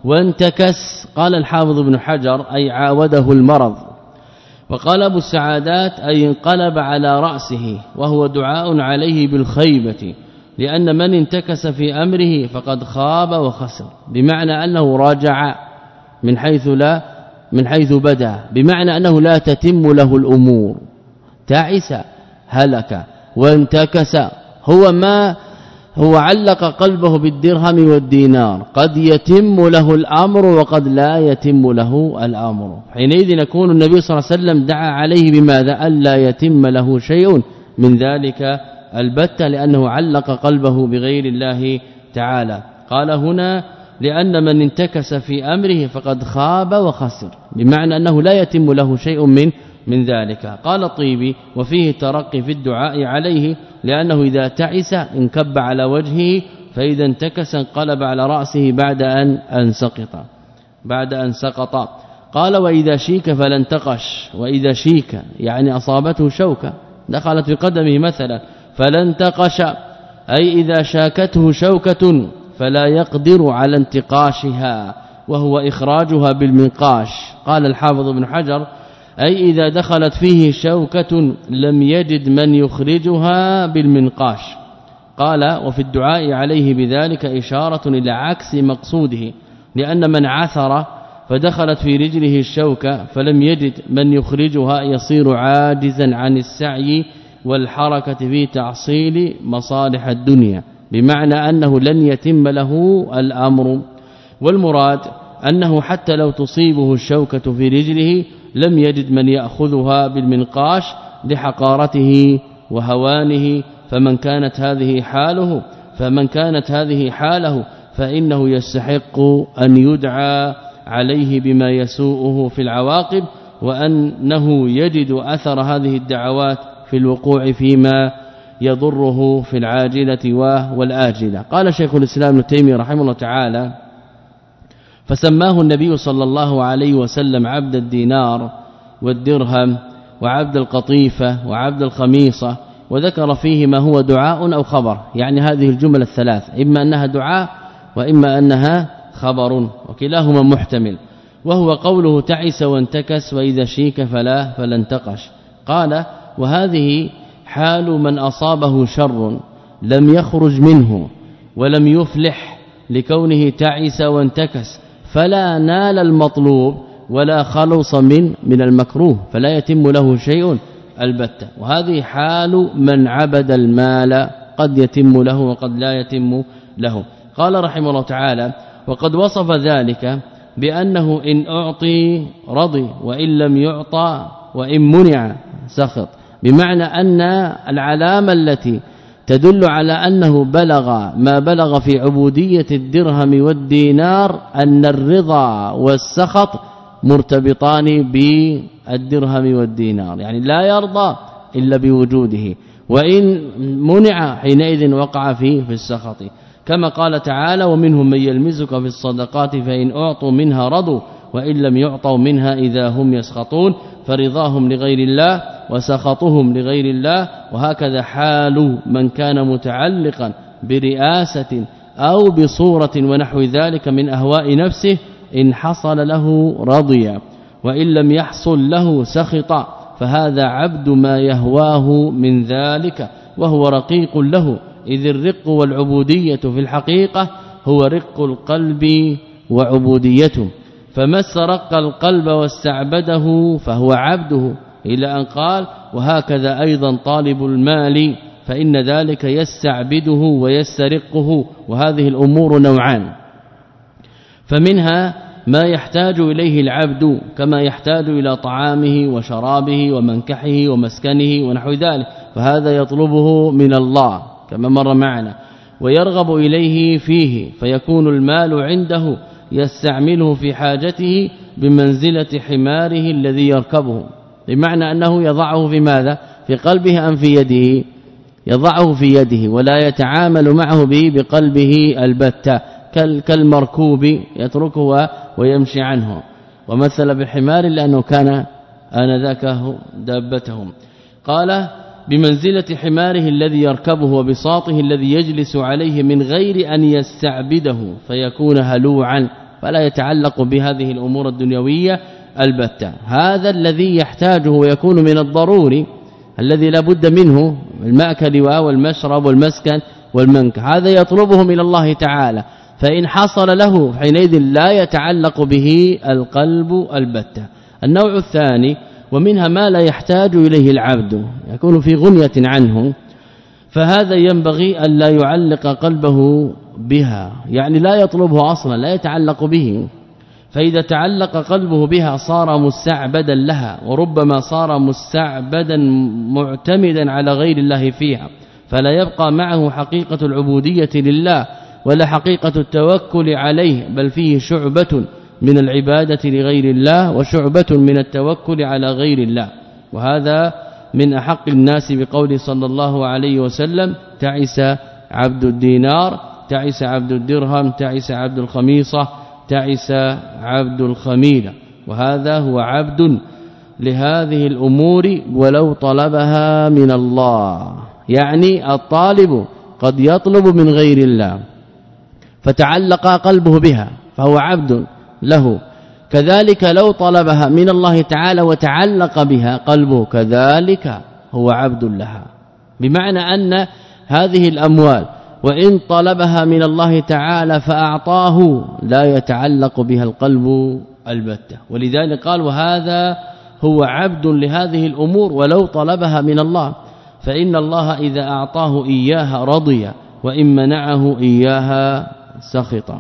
وانتكس قال الحافظ ابن حجر أي عاوده المرض. وقال ابو السعادات أي انقلب على رأسه، وهو دعاء عليه بالخيبة، لأن من انتكس في أمره فقد خاب وخسر، بمعنى أنه راجع من حيث لا من حيث بدا، بمعنى أنه لا تتم له الأمور. تعس هلك وانتكس هو ما هو علق قلبه بالدرهم والدينار، قد يتم له الأمر وقد لا يتم له الأمر. حينئذ يكون النبي صلى الله عليه وسلم دعا عليه بماذا؟ ألا يتم له شيء من ذلك البتة، لأنه علق قلبه بغير الله تعالى. قال هنا لأن من انتكس في أمره فقد خاب وخسر، بمعنى أنه لا يتم له شيء من من ذلك. قال الطيبي وفيه ترقي في الدعاء عليه، لأنه إذا تعس انكب على وجهه، فإذا انتكس انقلب على رأسه بعد أن انسقط بعد أن سقط. قال وإذا شيك فلا انتقش، وإذا شيك يعني أصابته شوكة دخلت في قدمه مثلا فلا انتقش، أي إذا شاكته شوكة فلا يقدر على انتقاشها وهو إخراجها بالمنقاش. قال الحافظ ابن حجر أي إذا دخلت فيه شوكة لم يجد من يخرجها بالمنقاش. قال وفي الدعاء عليه بذلك إشارة إلى عكس مقصوده، لأن من عثر فدخلت في رجله الشوكة فلم يجد من يخرجها يصير عاجزا عن السعي والحركة في تحصيل مصالح الدنيا، بمعنى أنه لن يتم له الأمر. والمراد أنه حتى لو تصيبه الشوكة في رجله لم يجد من يأخذها بالمنقاش لحقارته وهوانه. فمن كانت هذه حاله فمن كانت هذه حاله فإنه يستحق أن يدعى عليه بما يسوءه في العواقب، وأنه يجد أثر هذه الدعوات في الوقوع فيما يضره في العاجلة والآجلة. قال شيخ الإسلام ابن تيمية رحمه الله تعالى فسماه النبي صلى الله عليه وسلم عبد الدينار والدرهم وعبد القطيفة وعبد الخميصة، وذكر فيه ما هو دعاء أو خبر، يعني هذه الجمل الثلاث إما أنها دعاء وإما أنها خبر، وكلاهما محتمل. وهو قوله تعس وانتكس وإذا شيك فلا فلا انتقش. قال وهذه حال من أصابه شر لم يخرج منه ولم يفلح لكونه تعس وانتكس، فلا نال المطلوب ولا خلص من من المكروه، فلا يتم له شيء البتة. وهذه حال من عبد المال، قد يتم له وقد لا يتم له. قال رحمه الله تعالى وقد وصف ذلك بأنه إن أعطي رضي وإن لم يعطى وإن منع سخط، بمعنى أن العلامة التي تدل على أنه بلغ ما بلغ في عبودية الدرهم والدينار أن الرضا والسخط مرتبطان بالدرهم والدينار، يعني لا يرضى إلا بوجوده، وإن منع حينئذ وقع فيه في السخط، كما قال تعالى: ومنهم من يلمزك في الصدقات فإن أعطوا منها رضوا وإن لم يعطوا منها إذا هم يسخطون، فرضاهم لغير الله وسخطهم لغير الله. وهكذا حال من كان متعلقا برئاسة أو بصورة ونحو ذلك من أهواء نفسه، إن حصل له رضي وإن لم يحصل له سخط، فهذا عبد ما يهواه من ذلك وهو رقيق له، إذ الرق والعبودية في الحقيقة هو رق القلب وعبوديته، فما استرق القلب واستعبده فهو عبده، إلى أن قال: وهكذا أيضا طالب المال فإن ذلك يستعبده ويسترقه. وهذه الأمور نوعان، فمنها ما يحتاج إليه العبد كما يحتاج إلى طعامه وشرابه ومنكحه ومسكنه ونحو ذلك، فهذا يطلبه من الله كما مر معنا، ويرغب إليه فيه، فيكون المال عنده يستعمله في حاجته بمنزلة حماره الذي يركبه، بمعنى أنه يضعه في ماذا؟ في قلبه أم في يده؟ يضعه في يده ولا يتعامل معه به بقلبه البتة، كالمركوب يتركه ويمشي عنه. ومثل بالحمار لأنه كان آنذاك دابتهم، قال: بمنزلة حماره الذي يركبه وبساطه الذي يجلس عليه من غير أن يستعبده فيكون هلوعا، فلا يتعلق بهذه الأمور الدنيوية البتة. هذا الذي يحتاجه ويكون من الضروري الذي لا بد منه، المأكل والمشرب والمسكن والمنكح، هذا يطلبه من الله تعالى، فإن حصل له حينئذ لا يتعلق به القلب البتة. النوع الثاني ومنها ما لا يحتاج إليه العبد، يكون في غنية عنه، فهذا ينبغي أن لا يعلق قلبه بها، يعني لا يطلبه أصلا، لا يتعلق به، فإذا تعلق قلبه بها صار مستعبدا لها، وربما صار مستعبدا معتمدا على غير الله فيها، فلا يبقى معه حقيقة العبودية لله ولا حقيقة التوكل عليه، بل فيه شعبة من العبادة لغير الله وشعبة من التوكل على غير الله. وهذا من أحق الناس بقول صلى الله عليه وسلم: تعس عبد الدينار، تعس عبد الدرهم، تعس عبد الخميصة، تعس عبد الخميلة. وهذا هو عبد لهذه الأمور ولو طلبها من الله، يعني الطالب قد يطلب من غير الله فتعلق قلبه بها فهو عبد له، كذلك لو طلبها من الله تعالى وتعلق بها قلبه كذلك هو عبد لها، بمعنى أن هذه الأموال وإن طلبها من الله تعالى فأعطاه لا يتعلق بها القلب البتة. ولذلك قال: وهذا هو عبد لهذه الأمور ولو طلبها من الله، فإن الله إذا أعطاه إياها رضي وإن منعه إياها سخط.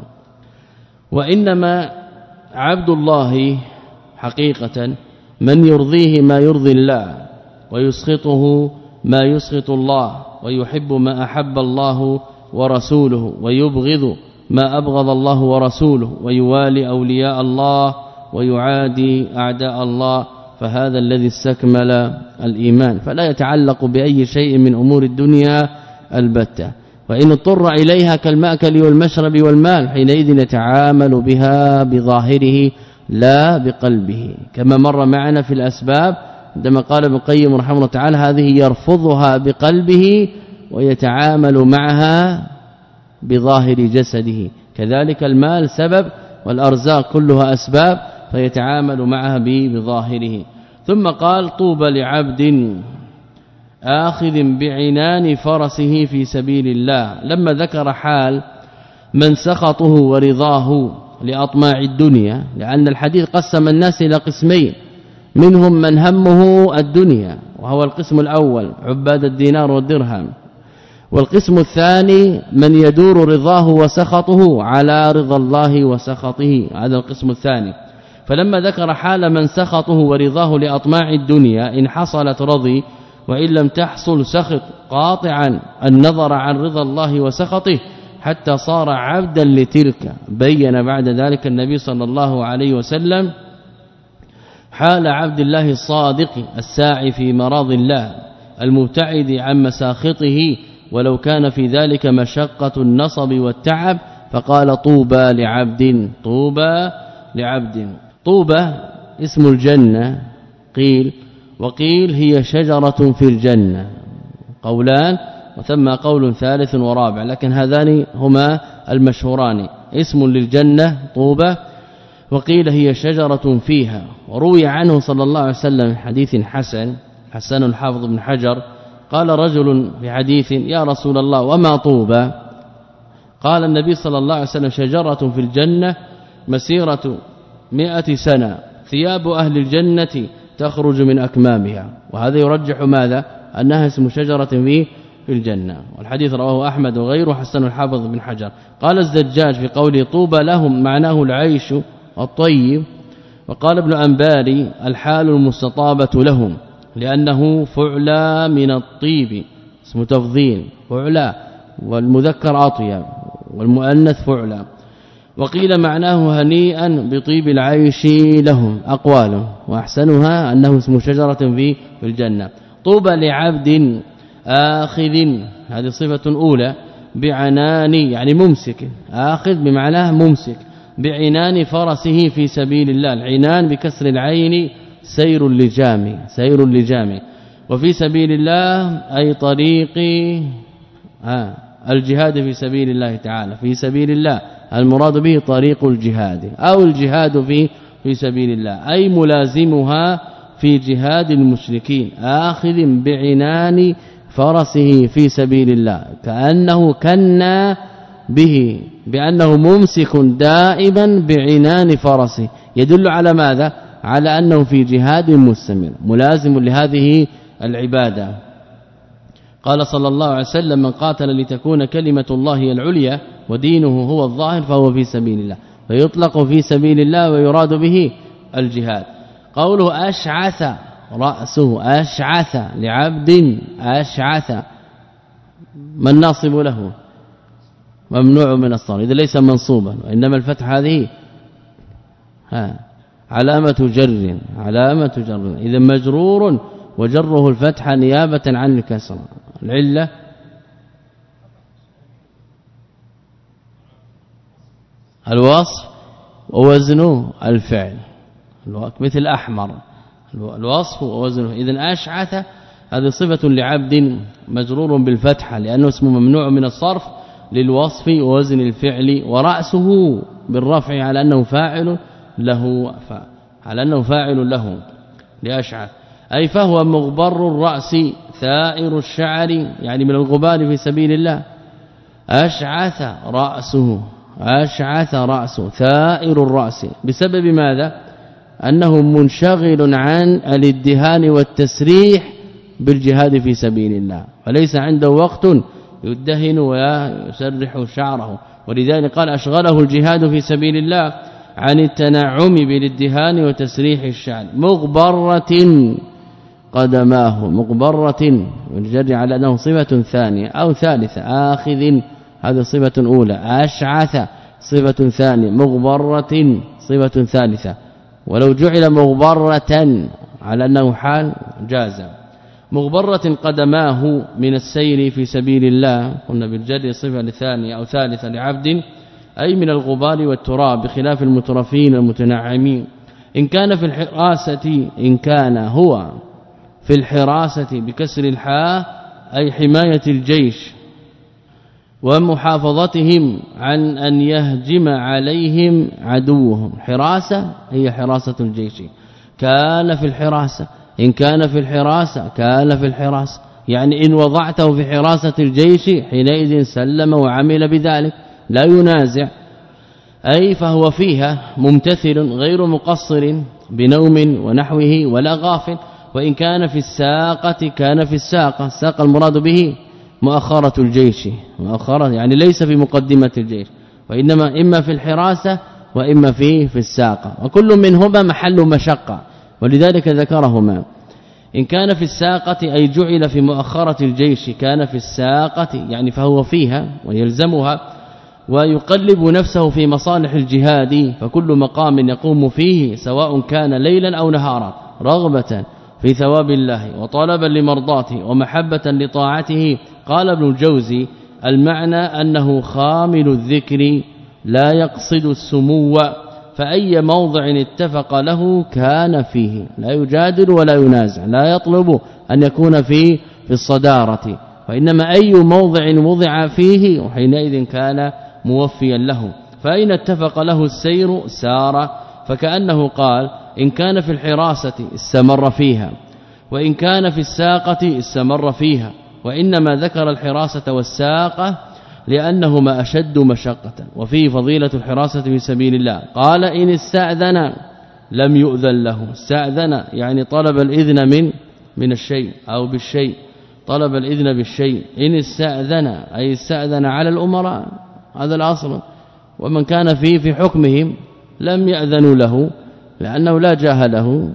وإنما عبد الله حقيقة من يرضيه ما يرضي الله ويسخطه ما يسخط الله، ويحب ما أحب الله ورسوله ويبغض ما أبغض الله ورسوله، ويوالي أولياء الله ويعادي أعداء الله، فهذا الذي استكمل الإيمان، فلا يتعلق بأي شيء من أمور الدنيا البتة، وإن اضطر إليها كالمأكل والمشرب والمال حينئذ يتعامل بها بظاهره لا بقلبه، كما مر معنا في الأسباب عندما قال ابن القيم رحمه الله تعالى: هذه يرفضها بقلبه ويتعامل معها بظاهر جسده، كذلك المال سبب والأرزاق كلها أسباب فيتعامل معها بظاهره. ثم قال: طوبى لعبد آخذ بعنان فرسه في سبيل الله، لما ذكر حال من سخطه ورضاه لأطماع الدنيا، لأن الحديث قسم الناس إلى قسمين، منهم من همه الدنيا وهو القسم الأول عباد الدينار والدرهم، والقسم الثاني من يدور رضاه وسخطه على رضا الله وسخطه، هذا القسم الثاني. فلما ذكر حال من سخطه ورضاه لأطماع الدنيا إن حصلت رضي وإن لم تحصل سخط، قاطعا النظر عن رضا الله وسخطه حتى صار عبدا لتلك، بين بعد ذلك النبي صلى الله عليه وسلم حال عبد الله الصادق الساعي في مراض الله المبتعد عن مساخطه ولو كان في ذلك مشقة النصب والتعب فقال طوبى لعبد طوبى لعبد طوبى اسم الجنة قيل وقيل هي شجرة في الجنة قولان وثم قول ثالث ورابع لكن هذان هما المشهوران اسم للجنة طوبى وقيل هي شجرة فيها وروي عنه صلى الله عليه وسلم حديث حسن حسن الحافظ بن حجر قال رجل في حديث يا رسول الله وما طوبى قال النبي صلى الله عليه وسلم شجرة في الجنة مسيرة مئة سنة ثياب أهل الجنة تخرج من أكمامها وهذا يرجح ماذا أنها اسم شجرة في في الجنة والحديث رواه أحمد وغيره حسن الحافظ بن حجر قال الزجاج في قوله طوبى لهم معناه العيش الطيب وقال ابن أنباري الحال المستطابة لهم لأنه فعلى من الطيب اسم تفضيل فعلى والمذكر أطيب والمؤنث فعلى وقيل معناه هنيئا بطيب العيش لهم أقوال وأحسنها أنه اسم شجرة في في الجنة طوبى لعبد آخذ هذه صفة أولى بعنان يعني ممسك آخذ بمعناه ممسك بعنان فرسه في سبيل الله العنان بكسر العين سير اللجام سير اللجام وفي سبيل الله أي طريق آه الجهاد في سبيل الله تعالى في سبيل الله المراد به طريق الجهاد أو الجهاد في في سبيل الله أي ملازمها في جهاد المشركين آخذ بعنان فرسه في سبيل الله كأنه كنا به بأنه ممسك دائما بعنان فرسه يدل على ماذا على أنه في جهاد مستمر ملازم لهذه العبادة قال صلى الله عليه وسلم من قاتل لتكون كلمة الله هي العليا ودينه هو الظاهر فهو في سبيل الله فيطلق في سبيل الله ويراد به الجهاد قوله أشعث رأسه أشعث لعبد أشعث ما الناصب له ممنوع من الصرف إذا ليس منصوبا وإنما الفتح هذه ها علامة جر علامة جر إذا مجرور وجره الفتح نيابة عن الكسر العلة الوصف ووزنه الفعل مثل أحمر الوصف ووزنه إذن أشعث هذه صفة لعبد مجرور بالفتحة لأنه اسمه ممنوع من الصرف للوصف ووزن الفعل ورأسه بالرفع على أنه فاعل له على أنه فاعل له لأشعث أي فهو مغبر الرأس ثائر الشعر يعني من الغبار في سبيل الله أشعث رأسه أشعث رأسه ثائر الرأس بسبب ماذا أنه منشغل عن الادهان والتسريح بالجهاد في سبيل الله فليس عنده وقت يدهن ويسرح شعره ولذلك قال أشغله الجهاد في سبيل الله عن التنعم بالادهان وتسريح الشعر مغبرة قدماه مغبرة والجر على أنه صفة ثانية أو ثالثة آخذ هذه صفة أولى أشعث صفة ثانية مغبرة صفة ثالثة ولو جعل مغبرة على أنه حال جاز مغبرة قدماه من السير في سبيل الله قلنا بالجر صفة ثانية أو ثالثة لعبد أي من الغبار والتراب بخلاف المترفين المتنعمين إن كان في الحراسة إن كان هو في الحراسة بكسر الحاء أي حماية الجيش ومحافظتهم عن أن يهجم عليهم عدوهم حراسة هي حراسة الجيش كان في الحراسة إن كان في الحراسة كان في الحراسة يعني إن وضعته في حراسة الجيش حينئذ سلم وعمل بذلك لا ينازع أي فهو فيها ممتثل غير مقصر بنوم ونحوه ولا غافل وإن كان في الساقة كان في الساقة الساقة المراد به مؤخرة الجيش مؤخرة يعني ليس في مقدمة الجيش وإنما إما في الحراسة وإما في في الساقة وكل منهما محل مشقة ولذلك ذكرهما إن كان في الساقة أي جعل في مؤخرة الجيش كان في الساقة يعني فهو فيها ويلزمها ويقلب نفسه في مصالح الجهاد، فكل مقام يقوم فيه سواء كان ليلا أو نهارا رغبة في ثواب الله وطلبا لمرضاته ومحبة لطاعته. قال ابن الجوزي المعنى أنه خامل الذكر لا يقصد السمو، فأي موضع اتفق له كان فيه، لا يجادل ولا ينازع، لا يطلب أن يكون فيه في الصدارة، وإنما أي موضع وضع فيه وحينئذ كان موفيا له. فإن اتفق له السير سار، فكأنه قال إن كان في الحراسة استمر فيها، وإن كان في الساقة استمر فيها، وإنما ذكر الحراسة والساقة لأنهما أشد مشقة، وفيه فضيلة الحراسة في سبيل الله. قال إن استأذن لم يؤذن له، استأذن يعني طلب الإذن من من الشيء أو بالشيء، طلب الإذن بالشيء. إن استأذن أي استأذن على الأمراء، هذا الأصل، ومن كان فيه في حكمهم لم يأذنوا له لأنه لا جاه له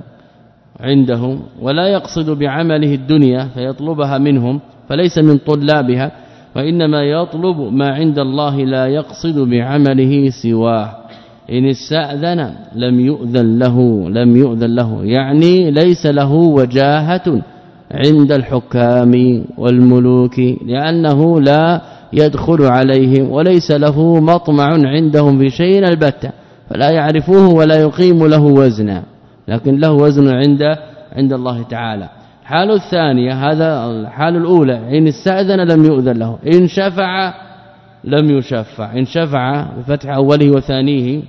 عندهم، ولا يقصد بعمله الدنيا فيطلبها منهم، فليس من طلابها، وإنما يطلب ما عند الله لا يقصد بعمله سواه. إن استأذن لم يؤذن له لم يؤذن له يعني ليس له وجاهة عند الحكام والملوك، لأنه لا يدخل عليهم وليس له مطمع عندهم في شيء البتة، فلا يعرفوه ولا يقيم له وزنا، لكن له وزن عند عند الله تعالى. الحالة الثانية، هذا الحالة الأولى، إن استأذن لم يؤذن له، إن شفع لم يشفع. إن شفع بفتح أوله وثانيه،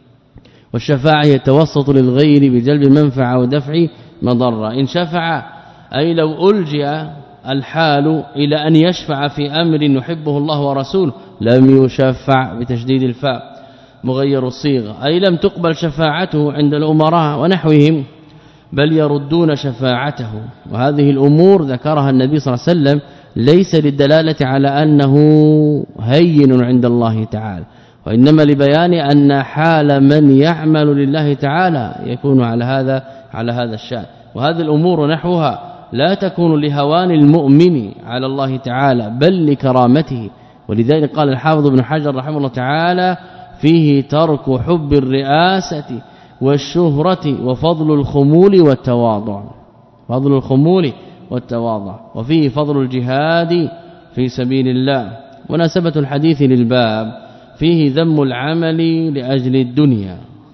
والشفاعة يتوسط للغير بجلب منفعة ودفع مضرة. إن شفع أي لو ألجأ الحال إلى أن يشفع في أمر يحبه الله ورسوله لم يشفع بتشديد الفاء مغير الصيغة، أي لم تقبل شفاعته عند الأمراء ونحوهم، بل يردون شفاعته. وهذه الأمور ذكرها النبي صلى الله عليه وسلم ليس للدلالة على أنه هين عند الله تعالى، وإنما لبيان أن حال من يعمل لله تعالى يكون على هذا على هذا الشأن. وهذه الأمور نحوها لا تكون لهوان المؤمن على الله تعالى بل لكرامته. ولذلك قال الحافظ ابن حجر رحمه الله تعالى فيه ترك حب الرئاسة والشهرة وفضل الخمول والتواضع، فضل الخمول والتواضع، وفيه فضل الجهاد في سبيل الله. مناسبة الحديث للباب فيه ذم العمل لأجل الدنيا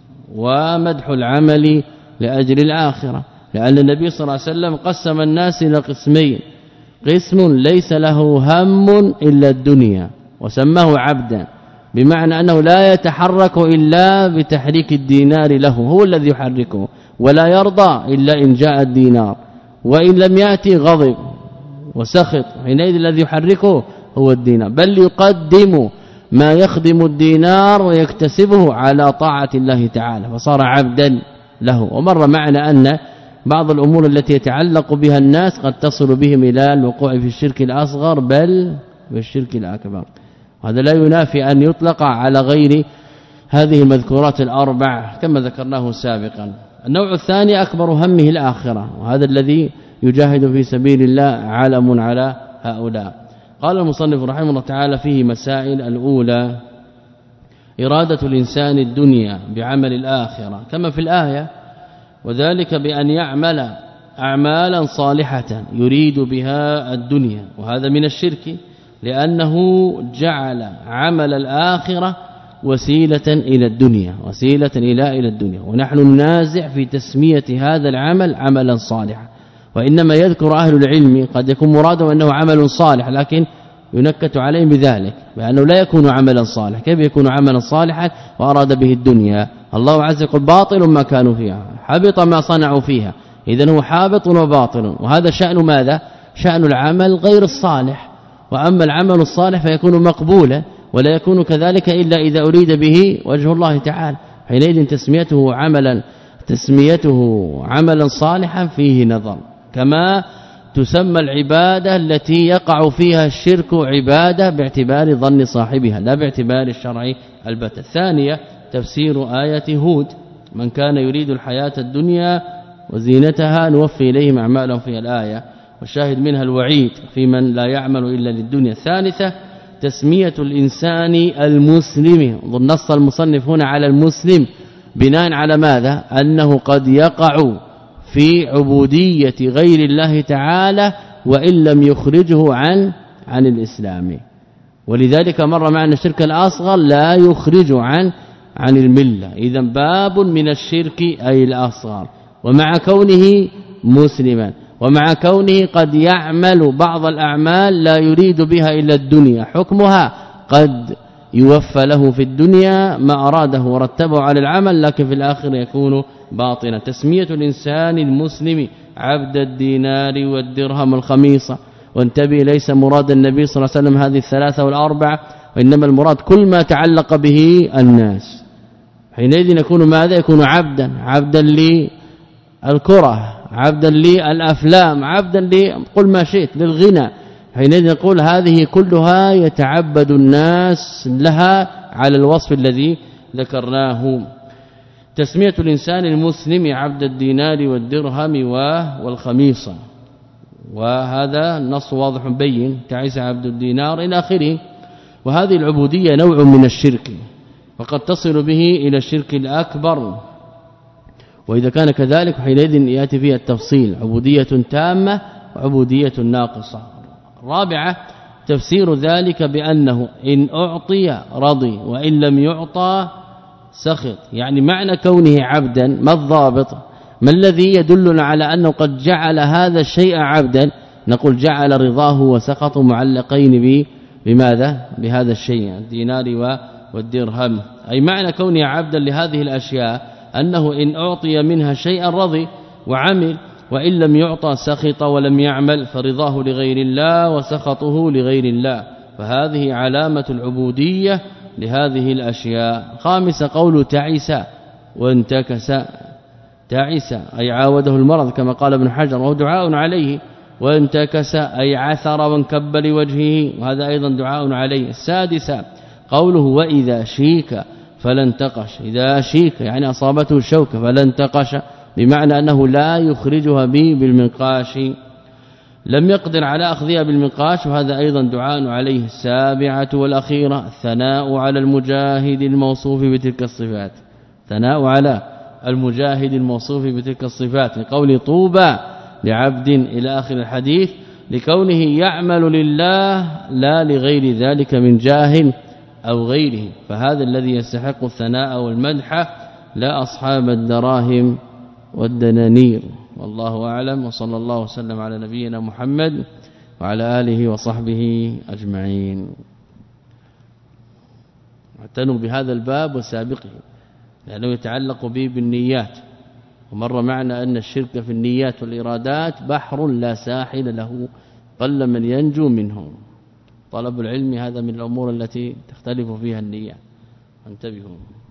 ومدح العمل لأجل الآخرة، لأن النبي صلى الله عليه وسلم قسم الناس إلى قسمين، قسم ليس له هم إلا الدنيا وسماه عبدا، بمعنى أنه لا يتحرك إلا بتحريك الدينار له، هو الذي يحركه، ولا يرضى إلا إن جاء الدينار، وإن لم يأتي غضب وسخط، حينئذ الذي يحركه هو الدينار، بل يقدم ما يخدم الدينار ويكتسبه على طاعة الله تعالى، فصار عبدا له. ومر معنا أن بعض الأمور التي يتعلق بها الناس قد تصل بهم إلى الوقوع في الشرك الأصغر بل في الشرك الأكبر، هذا لا ينافي أن يطلق على غير هذه المذكورات الأربع كما ذكرناه سابقا. النوع الثاني أكبر همه الآخرة، وهذا الذي يجاهد في سبيل الله علم على هؤلاء. قال المصنف رحمه الله تعالى فيه مسائل. الأولى إرادة الإنسان الدنيا بعمل الآخرة كما في الآية، وذلك بأن يعمل أعمالا صالحة يريد بها الدنيا، وهذا من الشرك لأنه جعل عمل الآخرة وسيلة إلى الدنيا، وسيلة إلى إلى الدنيا. ونحن ننازع في تسمية هذا العمل عملا صالحا، وإنما يذكر أهل العلم قد يكون مراده أنه عمل صالح، لكن ينكت عليه بذلك بأنه لا يكون عملا صالحا. كيف يكون عملا صالحا وأراد به الدنيا؟ الله عز وجل باطل ما كانوا فيها، حبط ما صنعوا فيها، إذن هو حابط وباطل، وهذا شأن ماذا؟ شأن العمل غير الصالح. وأما العمل الصالح فيكون مقبولا، ولا يكون كذلك إلا إذا أريد به وجه الله تعالى، حينئذ تسميته عملا تسميته عملا صالحا فيه نظر. كما تسمى العبادة التي يقع فيها الشرك عبادة باعتبار ظن صاحبها لا باعتبار الشرع البتة. الثانية تفسير آية هود: من كان يريد الحياة الدنيا وزينتها نوفي إليهم أعمالهم في الآية، والشاهد منها الوعيد في من لا يعمل إلا للدنيا. الثالثة تسمية الإنسان المسلم. نص المصنف هنا على المسلم بناء على ماذا؟ أنه قد يقع في عبودية غير الله تعالى وإن لم يخرجه عن عن الإسلام. ولذلك مر معنا الشرك الأصغر لا يخرج عن عن الملة. إذا باب من الشرك أي الأصغر، ومع كونه مسلما ومع كونه قد يعمل بعض الأعمال لا يريد بها إلا الدنيا، حكمها قد يوفى له في الدنيا ما أراده ورتبه على العمل، لكن في الآخر يكون باطنا. تسمية الإنسان المسلم عبد الدينار والدرهم والخميصة. وانتبه ليس مراد النبي صلى الله عليه وسلم هذه الثلاثة والأربعة، وإنما المراد كل ما تعلق به الناس. حينئذ يكون ماذا؟ يكون عبدا عبدا للكرة، عبدا للأفلام، عبدا لقل ما شئت للغنى. حينئذ نقول هذه كلها يتعبد الناس لها على الوصف الذي ذكرناه. تسمية الإنسان المسلم عبد الدينار والدرهم والخميصة، وهذا النص واضح بين، تعيس عبد الدينار إلى آخره. وهذه العبودية نوع من الشرك، وقد تصل به إلى الشرك الأكبر، وإذا كان كذلك حينئذ يأتي فيها التفصيل: عبودية تامة وعبودية ناقصة. الرابعة تفسير ذلك بأنه إن أعطي رضي وإن لم يعطى سخط. يعني معنى كونه عبدا ما الضابط؟ ما الذي يدلنا على أنه قد جعل هذا الشيء عبدا؟ نقول جعل رضاه وسخطه معلقين بماذا؟ بهذا الشيء الدينار والدرهم. أي معنى كونه عبدا لهذه الأشياء أنه إن أعطي منها شيئا رضي وعمل، وإن لم يعطى سخط ولم يعمل، فرضاه لغير الله وسخطه لغير الله. فهذه علامة العبودية لهذه الأشياء. خامسة قول تعيس وانتكس. تعيس أي عاوده المرض كما قال ابن حجر، وهو دعاء عليه. وانتكس أي عثر وانكب لوجهه، وهذا أيضا دعاء عليه. السادسة قوله وإذا شيك فلا انتقش. إذا شيك يعني أصابته الشوكة فلا انتقش، بمعنى أنه لا يخرجها به بالمنقاش، لم يقدر على أخذها بالمنقاش، وهذا أيضا دعاء عليه. السابعة والأخيرة الثناء على المجاهد الموصوف بتلك الصفات. ثناء على المجاهد الموصوف بتلك الصفات، لقول طوبى لعبد إلى آخر الحديث، لكونه يعمل لله لا لغير ذلك من جاه أو غيره. فهذا الذي يستحق الثناء والمدح، لا أصحاب الدراهم والدنانير. والله أعلم، وصلى الله وسلم على نبينا محمد وعلى آله وصحبه أجمعين. اعتنوا بهذا الباب وسابقه، لأنه يتعلق به بالنيات. ومر معنا أن الشرك في النيات والإرادات بحر لا ساحل له، قل من ينجو منه. طلب العلم هذا من الأمور التي تختلف فيها النيات، انتبهوا.